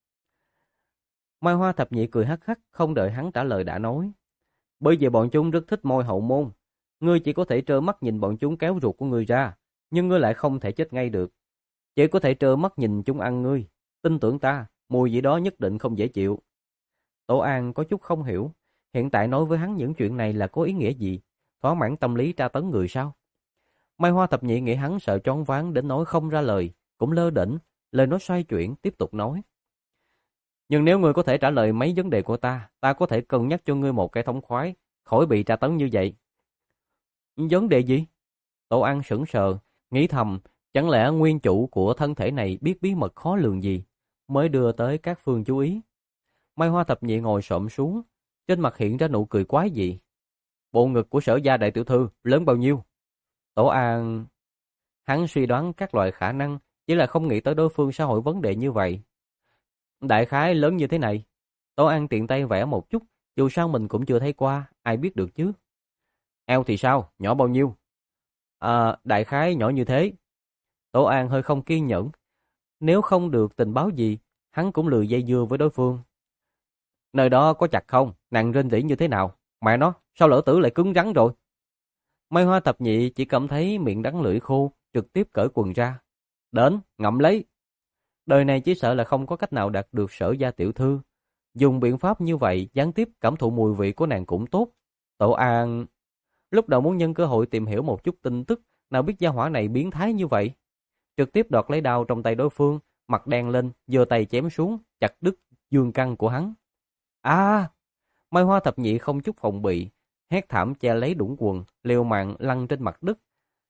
Mai Hoa thập nhị cười hắc hắc, không đợi hắn trả lời đã nói. Bởi vì bọn chúng rất thích môi hậu môn. Ngươi chỉ có thể trơ mắt nhìn bọn chúng kéo ruột của ngươi ra, nhưng ngươi lại không thể chết ngay được. Chỉ có thể trơ mắt nhìn chúng ăn ngươi. Tin tưởng ta, mùi vị đó nhất định không dễ chịu. Tổ An có chút không hiểu, hiện tại nói với hắn những chuyện này là có ý nghĩa gì? Thỏa mãn tâm lý tra tấn người sao? Mai Hoa thập nhị nghĩ hắn sợ choáng váng đến nói không ra lời, cũng lơ đễnh, lời nói xoay chuyển tiếp tục nói. Nhưng nếu ngươi có thể trả lời mấy vấn đề của ta, ta có thể cân nhắc cho ngươi một cái thống khoái, khỏi bị tra tấn như vậy. Vấn đề gì? Tổ An sững sờ, nghĩ thầm, chẳng lẽ nguyên chủ của thân thể này biết bí mật khó lường gì, mới đưa tới các phương chú ý. Mai Hoa thập nhị ngồi xổm xuống, trên mặt hiện ra nụ cười quái dị. Bộ ngực của Sở gia đại tiểu thư lớn bao nhiêu? Tổ An... Hắn suy đoán các loại khả năng, chỉ là không nghĩ tới đối phương sẽ hỏi vấn đề như vậy. Đại khái lớn như thế này. Tổ An tiện tay vẽ một chút, dù sao mình cũng chưa thấy qua, ai biết được chứ. Eo thì sao, nhỏ bao nhiêu? À, đại khái nhỏ như thế. Tổ An hơi không kiên nhẫn. Nếu không được tình báo gì, hắn cũng lười dây dưa với đối phương. Nơi đó có chặt không? Nặng rên rỉ như thế nào? Mẹ nó, sao lỗ tử lại cứng rắn rồi? Mai Hoa thập nhị chỉ cảm thấy miệng đắng lưỡi khô, trực tiếp cởi quần ra. Đến, ngậm lấy. Đời này chỉ sợ là không có cách nào đạt được Sở gia tiểu thư. Dùng biện pháp như vậy, gián tiếp cảm thụ mùi vị của nàng cũng tốt. Tổ An... Lúc đầu muốn nhân cơ hội tìm hiểu một chút tin tức, nào biết gia hỏa này biến thái như vậy. Trực tiếp đoạt lấy đao trong tay đối phương, mặt đen lên, giơ tay chém xuống, chặt đứt dương căn của hắn. À! Mai Hoa thập nhị không chút phòng bị, hét thảm che lấy đũng quần, liều mạng lăn trên mặt đất.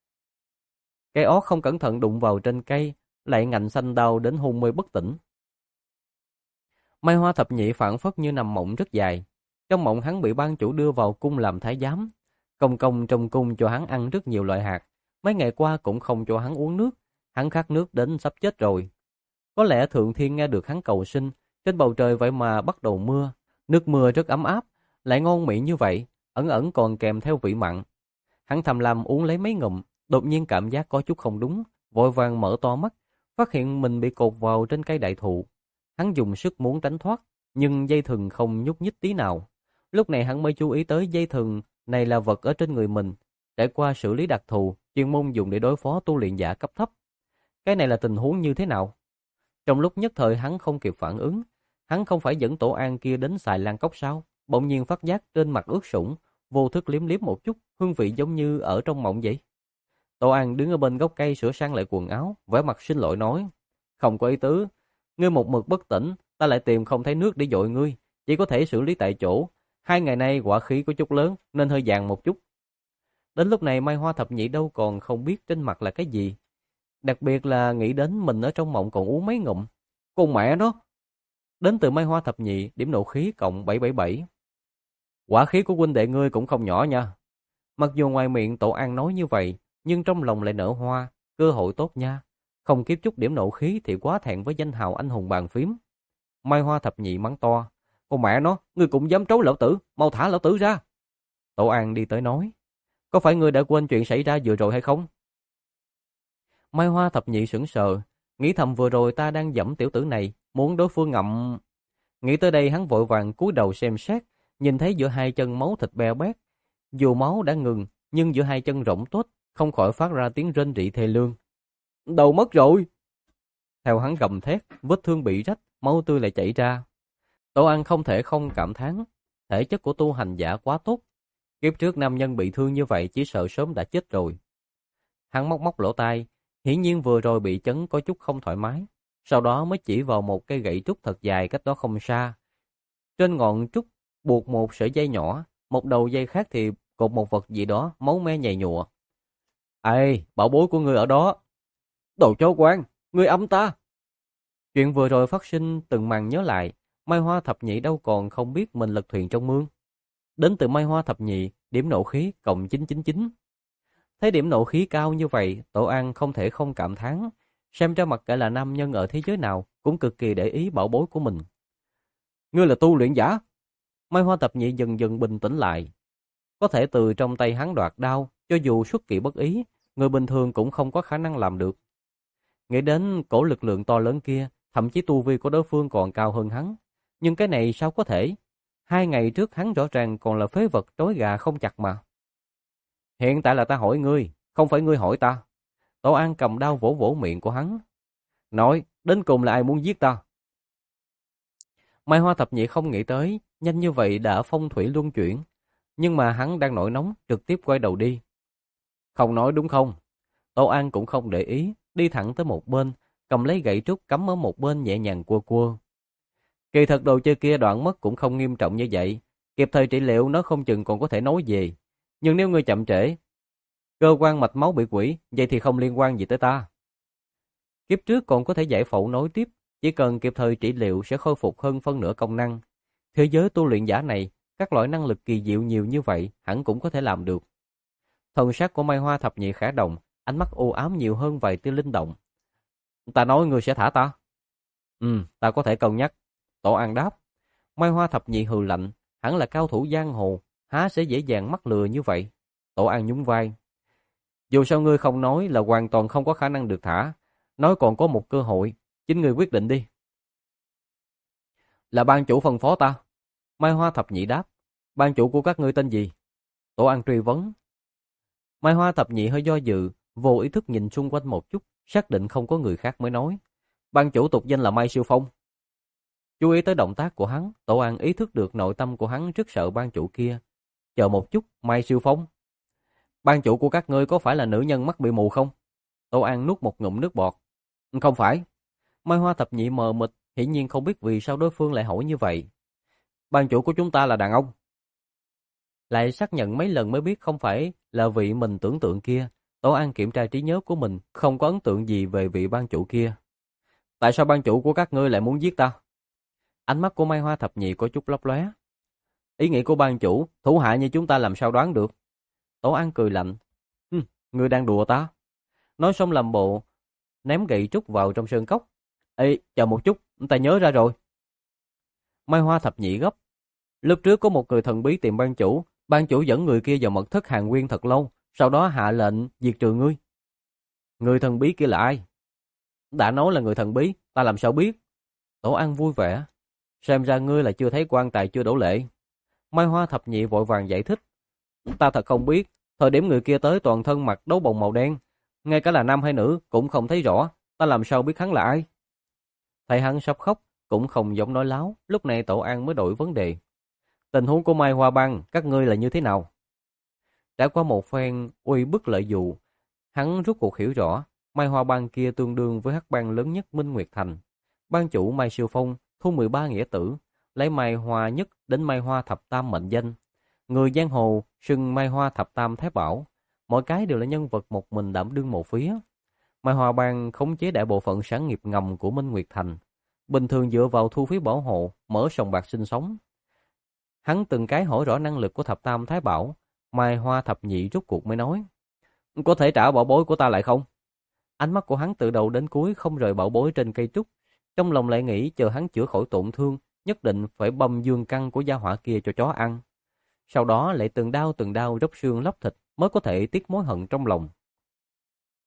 Cây ót không cẩn thận đụng vào trên cây, lại ngạnh xanh đau đến hôn mê bất tỉnh. Mai Hoa thập nhị phảng phất như nằm mộng rất dài. Trong mộng hắn bị ban chủ đưa vào cung làm thái giám. Công công trong cung cho hắn ăn rất nhiều loại hạt. Mấy ngày qua cũng không cho hắn uống nước. Hắn khát nước đến sắp chết rồi. Có lẽ thượng thiên nghe được hắn cầu xin. Trên bầu trời vậy mà bắt đầu mưa. Nước mưa rất ấm áp, lại ngon miệng như vậy, ẩn ẩn còn kèm theo vị mặn. Hắn thầm làm uống lấy mấy ngụm, đột nhiên cảm giác có chút không đúng, vội vàng mở to mắt, phát hiện mình bị cột vào trên cây đại thụ. Hắn dùng sức muốn tránh thoát, nhưng dây thừng không nhúc nhích tí nào. Lúc này hắn mới chú ý tới dây thừng này là vật ở trên người mình, trải qua xử lý đặc thù, chuyên môn dùng để đối phó tu luyện giả cấp thấp. Cái này là tình huống như thế nào? Trong lúc nhất thời hắn không kịp phản ứng, hắn không phải dẫn Tổ An kia đến xài lan cốc sao? Bỗng nhiên phát giác trên mặt ướt sũng, vô thức liếm liếm một chút, hương vị giống như ở trong mộng vậy. Tổ An đứng ở bên gốc cây sửa sang lại quần áo, vẻ mặt xin lỗi nói: "Không có ý tứ, ngươi một mực bất tỉnh, ta lại tìm không thấy nước để dội ngươi, chỉ có thể xử lý tại chỗ. Hai ngày nay hỏa khí có chút lớn nên hơi vàng một chút." Đến lúc này Mai Hoa thập nhị đâu còn không biết trên mặt là cái gì, đặc biệt là nghĩ đến mình ở trong mộng còn uống mấy ngụm. Con mẹ nó! Đến từ Mai Hoa thập nhị, điểm nộ khí cộng bảy bảy bảy. Hỏa khí của huynh đệ ngươi cũng không nhỏ nha. Mặc dù ngoài miệng Tổ An nói như vậy, nhưng trong lòng lại nở hoa, cơ hội tốt nha. Không kiếp chút điểm nộ khí thì quá thẹn với danh hào anh hùng bàn phím. Mai Hoa thập nhị mắng to: "Con mẹ nó, ngươi cũng dám trấu lão tử, mau thả lão tử ra." Tổ An đi tới nói: "Có phải ngươi đã quên chuyện xảy ra vừa rồi hay không?" Mai Hoa thập nhị sững sờ, nghĩ thầm vừa rồi ta đang dẫm tiểu tử này, muốn đối phương ngậm... Nghĩ tới đây hắn vội vàng cúi đầu xem xét, nhìn thấy giữa hai chân máu thịt beo bét. Dù máu đã ngừng, nhưng giữa hai chân rỗng tuếch, không khỏi phát ra tiếng rên rỉ thê lương. Đầu mất rồi! Theo hắn gầm thét, vết thương bị rách, máu tươi lại chảy ra. Tổ An không thể không cảm thán, thể chất của tu hành giả quá tốt. Kiếp trước nam nhân bị thương như vậy chỉ sợ sớm đã chết rồi. Hắn móc móc lỗ tai, hiển nhiên vừa rồi bị chấn có chút không thoải mái. Sau đó mới chỉ vào một cây gậy trúc thật dài cách đó không xa. Trên ngọn trúc buộc một sợi dây nhỏ, một đầu dây khác thì cột một vật gì đó, máu me nhầy nhụa. Ê, bảo bối của ngươi ở đó! Đồ chó quan, ngươi ấm ta! Chuyện vừa rồi phát sinh từng màn nhớ lại, Mai Hoa thập nhị đâu còn không biết mình lật thuyền trong mương. Đến từ Mai Hoa thập nhị, điểm nộ khí cộng chín chín chín. Thấy điểm nộ khí cao như vậy, Tổ An không thể không cảm thán, xem ra mặc kệ là nam nhân ở thế giới nào cũng cực kỳ để ý bảo bối của mình. Ngươi là tu luyện giả? Mai Hoa thập nhị dần dần bình tĩnh lại. Có thể từ trong tay hắn đoạt đao, cho dù xuất kỳ bất ý, người bình thường cũng không có khả năng làm được. Nghĩ đến cổ lực lượng to lớn kia, thậm chí tu vi của đối phương còn cao hơn hắn. Nhưng cái này sao có thể? Hai ngày trước hắn rõ ràng còn là phế vật trói gà không chặt mà. Hiện tại là ta hỏi ngươi, không phải ngươi hỏi ta. Tổ An cầm đao vỗ vỗ miệng của hắn. Nói, đến cùng là ai muốn giết ta? Mai Hoa thập nhị không nghĩ tới, nhanh như vậy đã phong thủy luân chuyển. Nhưng mà hắn đang nổi nóng, trực tiếp quay đầu đi. Không nói đúng không? Tổ An cũng không để ý, đi thẳng tới một bên, cầm lấy gậy trúc cắm ở một bên nhẹ nhàng cua cua. Kỳ thật đồ chơi kia đoạn mất cũng không nghiêm trọng như vậy, kịp thời trị liệu nó không chừng còn có thể nói về. Nhưng nếu ngươi chậm trễ, cơ quan mạch máu bị quỷ, vậy thì không liên quan gì tới ta. Kiếp trước còn có thể giải phẫu nối tiếp, chỉ cần kịp thời trị liệu sẽ khôi phục hơn phân nửa công năng. Thế giới tu luyện giả này, các loại năng lực kỳ diệu nhiều như vậy, hẳn cũng có thể làm được. Thần sắc của Mai Hoa thập nhị khẽ động, ánh mắt u ám nhiều hơn vài tia linh động. Ta nói ngươi sẽ thả ta? Ừ, ta có thể cân nhắc. Tổ An đáp. Mai Hoa thập nhị hừ lạnh, hẳn là cao thủ giang hồ, há sẽ dễ dàng mắc lừa như vậy. Tổ An nhún vai. Dù sao ngươi không nói là hoàn toàn không có khả năng được thả, nói còn có một cơ hội, chính ngươi quyết định đi. Là ban chủ phân phó ta. Mai Hoa thập nhị đáp. Ban chủ của các ngươi tên gì? Tổ An truy vấn. Mai Hoa thập nhị hơi do dự, vô ý thức nhìn xung quanh một chút, xác định không có người khác mới nói. Ban chủ tục danh là Mai Siêu Phong. Chú ý tới động tác của hắn, Tổ An ý thức được nội tâm của hắn rất sợ ban chủ kia. Chờ một chút, Mai Siêu Phong. Ban chủ của các ngươi có phải là nữ nhân mắt bị mù không? Tổ An nuốt một ngụm nước bọt. Không phải. Mai Hoa thập nhị mờ mịt, hiển nhiên không biết vì sao đối phương lại hỏi như vậy. Ban chủ của chúng ta là đàn ông. Lại xác nhận mấy lần mới biết không phải là vị mình tưởng tượng kia. Tổ An kiểm tra trí nhớ của mình, không có ấn tượng gì về vị ban chủ kia. Tại sao ban chủ của các ngươi lại muốn giết ta? Ánh mắt của Mai Hoa thập nhị có chút lấp lóe. Ý nghĩ của ban chủ, thủ hạ như chúng ta làm sao đoán được? Tổ An cười lạnh. Hừm, ngươi đang đùa ta. Nói xong làm bộ, ném gậy trúc vào trong sơn cốc. Ê, chờ một chút, ta nhớ ra rồi. Mai Hoa thập nhị gấp. Lúc trước có một người thần bí tìm ban chủ, ban chủ dẫn người kia vào mật thất Hàn Nguyên thật lâu, sau đó hạ lệnh diệt trừ ngươi. Người thần bí kia là ai? Đã nói là người thần bí, ta làm sao biết? Tổ An vui vẻ. Xem ra ngươi là chưa thấy quan tài chưa đổ lệ. Mai Hoa thập nhị vội vàng giải thích. Ta thật không biết, thời điểm người kia tới toàn thân mặc đấu bồng màu đen, ngay cả là nam hay nữ cũng không thấy rõ, ta làm sao biết hắn là ai? Thấy hắn sắp khóc, cũng không giống nói láo, lúc này Tổ An mới đổi vấn đề. Tình huống của Mai Hoa Bang, các ngươi là như thế nào? Đã qua một phen uy bức lợi dụ, hắn rút cuộc hiểu rõ, Mai Hoa Bang kia tương đương với hắc bang lớn nhất Minh Nguyệt Thành. Ban chủ Mai Siêu Phong thu mười ba nghĩa tử, lấy Mai Hoa nhất đến Mai Hoa thập tam mệnh danh. Người giang hồ xưng Mai Hoa thập tam thái bảo, mỗi cái đều là nhân vật một mình đảm đương một phía. Mai Hoa Bang khống chế đại bộ phận sản nghiệp ngầm của Minh Nguyệt Thành, bình thường dựa vào thu phí bảo hộ, mở sòng bạc sinh sống. Hắn từng cái hỏi rõ năng lực của thập tam thái bảo, Mai Hoa thập nhị rút cuộc mới nói. Có thể trả bảo bối của ta lại không? Ánh mắt của hắn từ đầu đến cuối không rời bảo bối trên cây trúc, trong lòng lại nghĩ chờ hắn chữa khỏi tổn thương, nhất định phải băm dương căn của gia hỏa kia cho chó ăn. Sau đó lại từng đao từng đao róc xương lóc thịt mới có thể tiết mối hận trong lòng.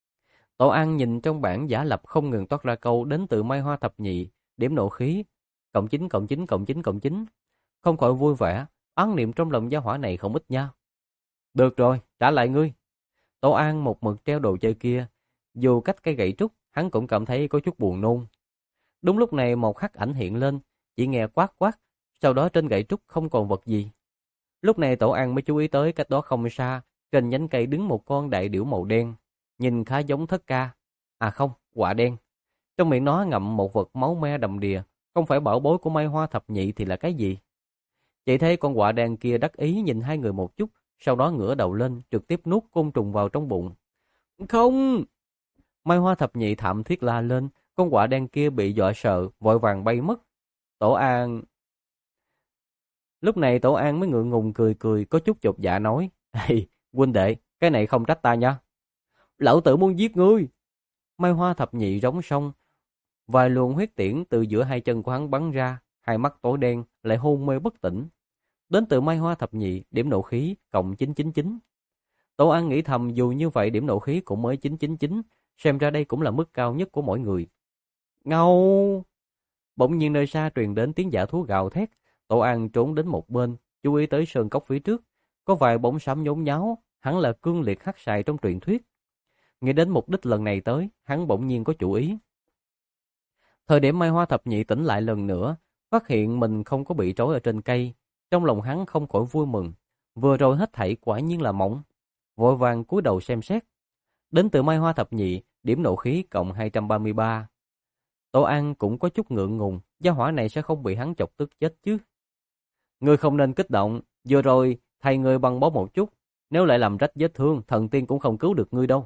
Tổ An nhìn trong bản giả lập không ngừng toát ra câu đến từ Mai Hoa thập nhị, điểm nộ khí cộng chín cộng chín cộng chín cộng chín. Không khỏi vui vẻ, oán niệm trong lòng gia hỏa này không ít nha. Được rồi, trả lại ngươi. Tổ An một mực treo đồ chơi kia, dù cách cây gậy trúc, hắn cũng cảm thấy có chút buồn nôn. Đúng lúc này một hắc ảnh hiện lên, chỉ nghe quát quát, sau đó trên gậy trúc không còn vật gì. Lúc này Tổ An mới chú ý tới cách đó không xa, trên nhánh cây đứng một con đại điểu màu đen, nhìn khá giống thất ca. À không, quạ đen. Trong miệng nó ngậm một vật máu me đầm đìa, không phải bảo bối của Mai Hoa thập nhị thì là cái gì? Chỉ thấy con quạ đen kia đắc ý nhìn hai người một chút, sau đó ngửa đầu lên, trực tiếp nuốt côn trùng vào trong bụng. Không! Mai Hoa thập nhị thảm thiết la lên, con quạ đen kia bị dọa sợ, vội vàng bay mất. Tổ An... Lúc này Tổ An mới ngượng ngùng cười cười, có chút chột dạ nói. Ê, huynh đệ, cái này không trách ta nha. Lão tử muốn giết ngươi. Mai Hoa thập nhị rống xong, vài luồng huyết tiễn từ giữa hai chân của hắn bắn ra, hai mắt tối đen, lại hôn mê bất tỉnh. Đến từ Mai Hoa thập nhị, điểm nộ khí cộng chín chín chín. Tổ An nghĩ thầm dù như vậy điểm nộ khí cũng mới chín chín chín, xem ra đây cũng là mức cao nhất của mỗi người. Ngâu! Bỗng nhiên nơi xa truyền đến tiếng dã thú gào thét. Tổ An trốn đến một bên, chú ý tới sơn cốc phía trước, có vài bóng xám nhốn nháo, hắn là cương liệt hắc xài trong truyền thuyết. Nghĩ đến mục đích lần này tới, hắn bỗng nhiên có chủ ý. Thời điểm Mai Hoa thập nhị tỉnh lại lần nữa, phát hiện mình không có bị trói ở trên cây, trong lòng hắn không khỏi vui mừng. Vừa rồi hết thảy quả nhiên là mộng. Vội vàng cúi đầu xem xét. Đến từ Mai Hoa thập nhị, điểm nộ khí cộng hai trăm ba mươi ba. Tổ An cũng có chút ngượng ngùng, gia hỏa này sẽ không bị hắn chọc tức chết chứ. Ngươi không nên kích động, vừa rồi thầy ngươi băng bó một chút, nếu lại làm rách vết thương, thần tiên cũng không cứu được ngươi đâu.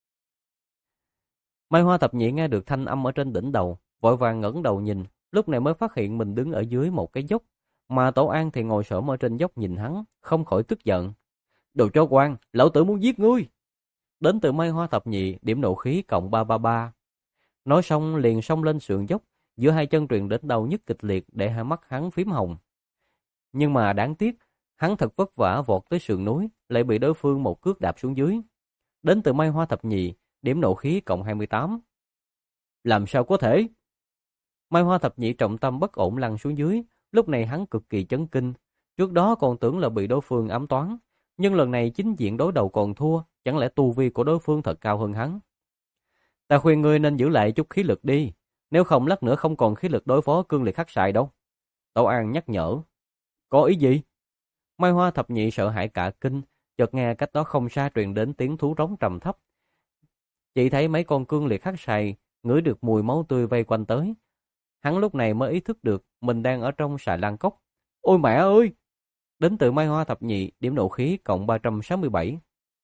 Mai Hoa thập nhị nghe được thanh âm ở trên đỉnh đầu, vội vàng ngẩng đầu nhìn, lúc này mới phát hiện mình đứng ở dưới một cái dốc, mà Tổ An thì ngồi xổm ở trên dốc nhìn hắn, không khỏi tức giận. Đồ chó quan, lão tử muốn giết ngươi. Đến từ Mai Hoa thập nhị, điểm nộ khí cộng ba ba ba. Nói xong liền xông lên sườn dốc, giữa hai chân truyền đến đau nhức kịch liệt để hai mắt hắn phím hồng. Nhưng mà đáng tiếc, hắn thật vất vả vọt tới sườn núi, lại bị đối phương một cước đạp xuống dưới. Đến từ Mai Hoa thập nhị, điểm nộ khí cộng hai mươi tám. Làm sao có thể? Mai Hoa thập nhị trọng tâm bất ổn lăn xuống dưới, lúc này hắn cực kỳ chấn kinh. Trước đó còn tưởng là bị đối phương ám toán, nhưng lần này chính diện đối đầu còn thua, chẳng lẽ tu vi của đối phương thật cao hơn hắn? Ta khuyên ngươi nên giữ lại chút khí lực đi, nếu không lát nữa không còn khí lực đối phó cương liệt hắc xài đâu. Tổ An nhắc nhở. Có ý gì? Mai Hoa thập nhị sợ hãi cả kinh, chợt nghe cách đó không xa truyền đến tiếng thú rống trầm thấp. Chỉ thấy mấy con cương liệt hắc xài ngửi được mùi máu tươi vây quanh tới. Hắn lúc này mới ý thức được mình đang ở trong xà lan cốc. Ôi mẹ ơi! Đến từ Mai Hoa thập nhị, điểm nộ khí cộng ba trăm sáu mươi bảy.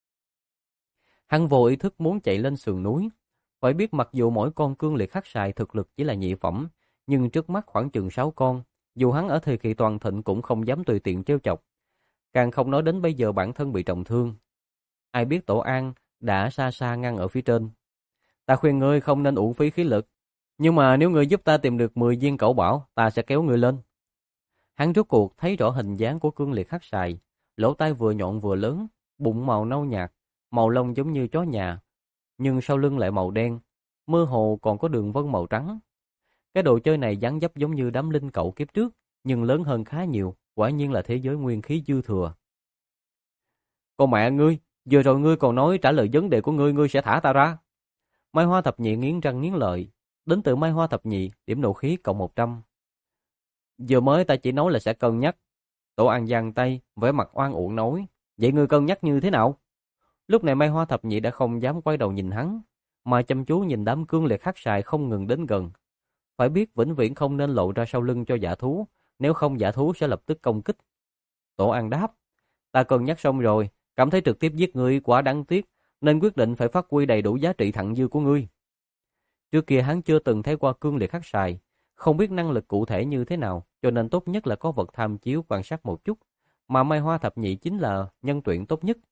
Hắn vô ý thức muốn chạy lên sườn núi. Phải biết mặc dù mỗi con cương liệt hắc xài thực lực chỉ là nhị phẩm, nhưng trước mắt khoảng chừng sáu con, dù hắn ở thời kỳ toàn thịnh cũng không dám tùy tiện trêu chọc. Càng không nói đến bây giờ bản thân bị trọng thương. Ai biết Tổ An đã xa xa ngăn ở phía trên. Ta khuyên ngươi không nên uổng phí khí lực, nhưng mà nếu ngươi giúp ta tìm được mười viên cẩu bảo, ta sẽ kéo ngươi lên. Hắn rốt cuộc thấy rõ hình dáng của cương liệt hắc xài, lỗ tai vừa nhọn vừa lớn, bụng màu nâu nhạt, màu lông giống như chó nhà, nhưng sau lưng lại màu đen, mơ hồ còn có đường vân màu trắng. Cái đồ chơi này dáng dấp giống như đám linh cẩu kiếp trước, nhưng lớn hơn khá nhiều, quả nhiên là thế giới nguyên khí dư thừa. Con mẹ ngươi, vừa rồi ngươi còn nói trả lời vấn đề của ngươi, ngươi sẽ thả ta ra. Mai Hoa thập nhị nghiến răng nghiến lợi. Đến từ Mai Hoa thập nhị, điểm nộ khí cộng một trăm. Vừa mới ta chỉ nói là sẽ cân nhắc. Tổ An giang tay, vẻ mặt oan uổng nói. Vậy ngươi cân nhắc như thế nào? Lúc này Mai Hoa thập nhị đã không dám quay đầu nhìn hắn, mà chăm chú nhìn đám cương liệt hắc xài không ngừng đến gần. Phải biết vĩnh viễn không nên lộ ra sau lưng cho dã thú, nếu không dã thú sẽ lập tức công kích. Tổ An đáp. Ta cân nhắc xong rồi, cảm thấy trực tiếp giết ngươi quá đáng tiếc, nên quyết định phải phát huy đầy đủ giá trị thặng dư của ngươi. Trước kia hắn chưa từng thấy qua cương liệt hắc xài, không biết năng lực cụ thể như thế nào, cho nên tốt nhất là có vật tham chiếu quan sát một chút, mà Mai Hoa thập nhị chính là nhân tuyển tốt nhất.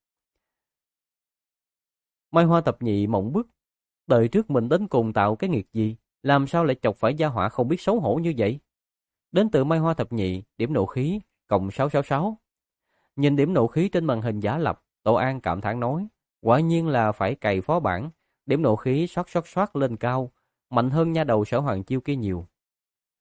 Mai Hoa thập nhị mộng bức, đời trước mình đến cùng tạo cái nghiệt gì, làm sao lại chọc phải gia họa không biết xấu hổ như vậy? Đến từ Mai Hoa thập nhị, điểm nộ khí cộng sáu sáu sáu. Nhìn điểm nộ khí trên màn hình giả lập, Tổ An cảm thán nói, quả nhiên là phải cày phó bản, điểm nộ khí xoát xoát xoát lên cao, mạnh hơn nha đầu Sở Hoàng Chiêu kia nhiều.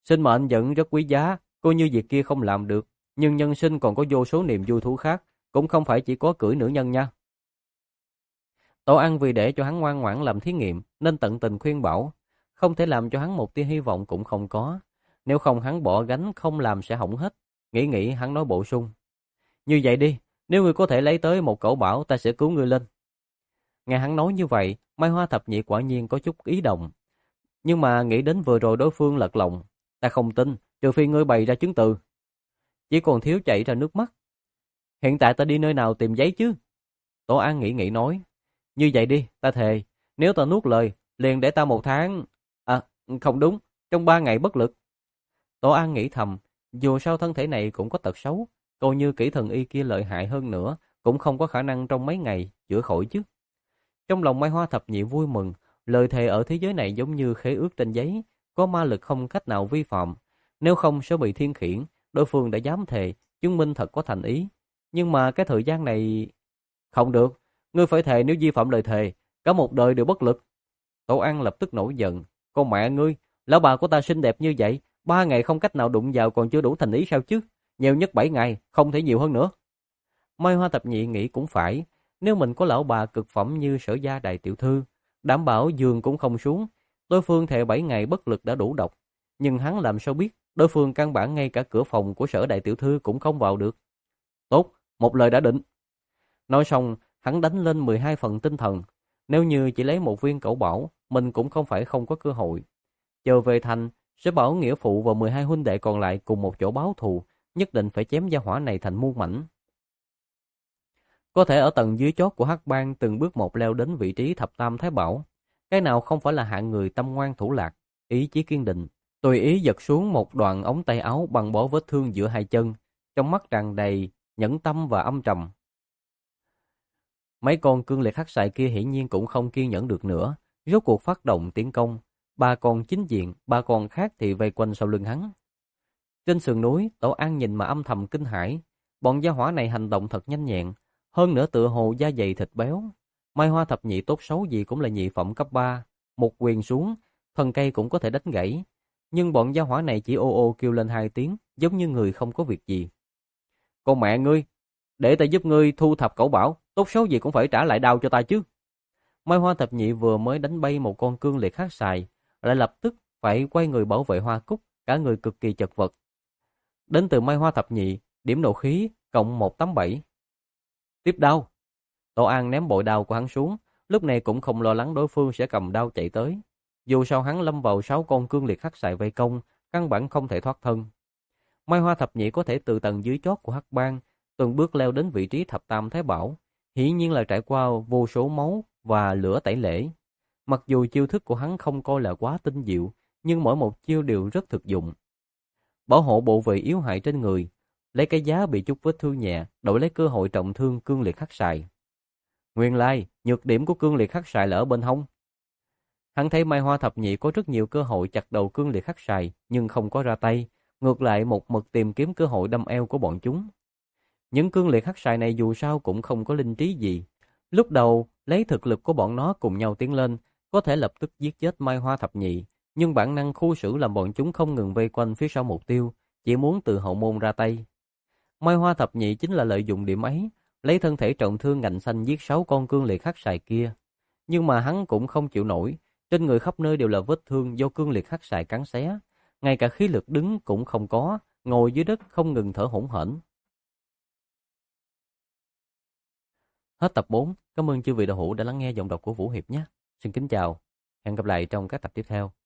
Sinh mệnh vẫn rất quý giá, coi như việc kia không làm được, nhưng nhân sinh còn có vô số niềm vui thú khác, cũng không phải chỉ có cưỡi nữ nhân nha. Tổ ăn vì để cho hắn ngoan ngoãn làm thí nghiệm, nên tận tình khuyên bảo, không thể làm cho hắn một tia hy vọng cũng không có. Nếu không hắn bỏ gánh không làm sẽ hỏng hết. Nghĩ nghĩ hắn nói bổ sung. Như vậy đi, nếu ngươi có thể lấy tới một cẩu bảo ta sẽ cứu ngươi lên. Nghe hắn nói như vậy, Mai Hoa thập nhị quả nhiên có chút ý động. Nhưng mà nghĩ đến vừa rồi đối phương lật lòng. Ta không tin, trừ phi ngươi bày ra chứng từ. Chỉ còn thiếu chảy ra nước mắt. Hiện tại ta đi nơi nào tìm giấy chứ? Tổ An nghĩ nghĩ nói. Như vậy đi, ta thề. Nếu ta nuốt lời, liền để ta một tháng... À, không đúng, trong ba ngày bất lực. Tổ An nghĩ thầm, dù sao thân thể này cũng có tật xấu, coi như kỹ thần y kia lợi hại hơn nữa, cũng không có khả năng trong mấy ngày chữa khỏi chứ. Trong lòng Mai Hoa thập nhị vui mừng, lời thề ở thế giới này giống như khế ước trên giấy, có ma lực không cách nào vi phạm. Nếu không sẽ bị thiên khiển, đối phương đã dám thề, chứng minh thật có thành ý. Nhưng mà cái thời gian này... Không được, ngươi phải thề nếu vi phạm lời thề, cả một đời đều bất lực. Tổ An lập tức nổi giận, con mẹ ngươi, lão bà của ta xinh đẹp như vậy, ba ngày không cách nào đụng vào còn chưa đủ thành ý sao chứ? Nhiều nhất bảy ngày, không thể nhiều hơn nữa. Mai Hoa thập nhị nghĩ cũng phải, nếu mình có lão bà cực phẩm như Sở gia đại tiểu thư, đảm bảo giường cũng không xuống, đối phương thề bảy ngày bất lực đã đủ độc. Nhưng hắn làm sao biết, đối phương căn bản ngay cả cửa phòng của Sở đại tiểu thư cũng không vào được. Tốt, một lời đã định. Nói xong, hắn đánh lên mười hai phần tinh thần. Nếu như chỉ lấy một viên cẩu bảo, mình cũng không phải không có cơ hội. Chờ về thành, sẽ bảo nghĩa phụ và mười hai huynh đệ còn lại cùng một chỗ báo thù, nhất định phải chém gia hỏa này thành muôn mảnh. Có thể ở tầng dưới chót của Hắc Bang từng bước một leo đến vị trí thập tam thái bảo. Cái nào không phải là hạng người tâm ngoan thủ lạc, ý chí kiên định. Tùy ý giật xuống một đoạn ống tay áo bằng bó vết thương giữa hai chân, trong mắt tràn đầy nhẫn tâm và âm trầm. Mấy con cương liệt hắc xài kia hiển nhiên cũng không kiên nhẫn được nữa, rốt cuộc phát động tiến công. Ba con chính diện, ba con khác thì vây quanh sau lưng hắn. Trên sườn núi, Tổ An nhìn mà âm thầm kinh hãi. Bọn gia hỏa này hành động thật nhanh nhẹn, hơn nữa tựa hồ da dày thịt béo. Mai Hoa thập nhị tốt xấu gì cũng là nhị phẩm cấp ba, một quyền xuống, thân cây cũng có thể đánh gãy. Nhưng bọn gia hỏa này chỉ ô ô kêu lên hai tiếng, giống như người không có việc gì. Con mẹ ngươi, để ta giúp ngươi thu thập cẩu bảo, tốt xấu gì cũng phải trả lại đao cho ta chứ. Mai Hoa thập nhị vừa mới đánh bay một con cương liệt hắc xài, lại lập tức phải quay người bảo vệ Hoa Cúc, cả người cực kỳ chật vật. Đến từ Mai Hoa thập nhị, điểm nộ khí cộng một trăm tám mươi bảy. Tiếp đao. Tổ An ném bội đao của hắn xuống, lúc này cũng không lo lắng đối phương sẽ cầm đao chạy tới. Dù sao hắn lâm vào sáu con cương liệt hắc xài vây công, căn bản không thể thoát thân. Mai Hoa thập nhị có thể từ tầng dưới chót của Hắc Bang từng bước leo đến vị trí thập tam thái bảo, hiển nhiên là trải qua vô số máu và lửa tẩy lễ. Mặc dù chiêu thức của hắn không coi là quá tinh diệu, nhưng mỗi một chiêu đều rất thực dụng. Bảo hộ bộ vị yếu hại trên người, lấy cái giá bị chút vết thương nhẹ, đổi lấy cơ hội trọng thương cương liệt hắc xài. Nguyên lai, nhược điểm của cương liệt hắc xài là ở bên hông. Hắn thấy Mai Hoa thập nhị có rất nhiều cơ hội chặt đầu cương liệt hắc xài, nhưng không có ra tay, ngược lại một mực tìm kiếm cơ hội đâm eo của bọn chúng. Những cương liệt hắc xài này dù sao cũng không có linh trí gì. Lúc đầu, lấy thực lực của bọn nó cùng nhau tiến lên, có thể lập tức giết chết Mai Hoa thập nhị, nhưng bản năng khu xử làm bọn chúng không ngừng vây quanh phía sau mục tiêu, chỉ muốn từ hậu môn ra tay. Mai Hoa thập nhị chính là lợi dụng điểm ấy, lấy thân thể trọng thương ngạnh xanh giết sáu con cương liệt hắc xài kia. Nhưng mà hắn cũng không chịu nổi, trên người khắp nơi đều là vết thương do cương liệt hắc xài cắn xé, ngay cả khí lực đứng cũng không có, ngồi dưới đất không ngừng thở hổn hển. Hết tập bốn. Cảm ơn chư vị đạo hữu đã lắng nghe giọng đọc của Vũ Hiệp nhé. Xin kính chào. Hẹn gặp lại trong các tập tiếp theo.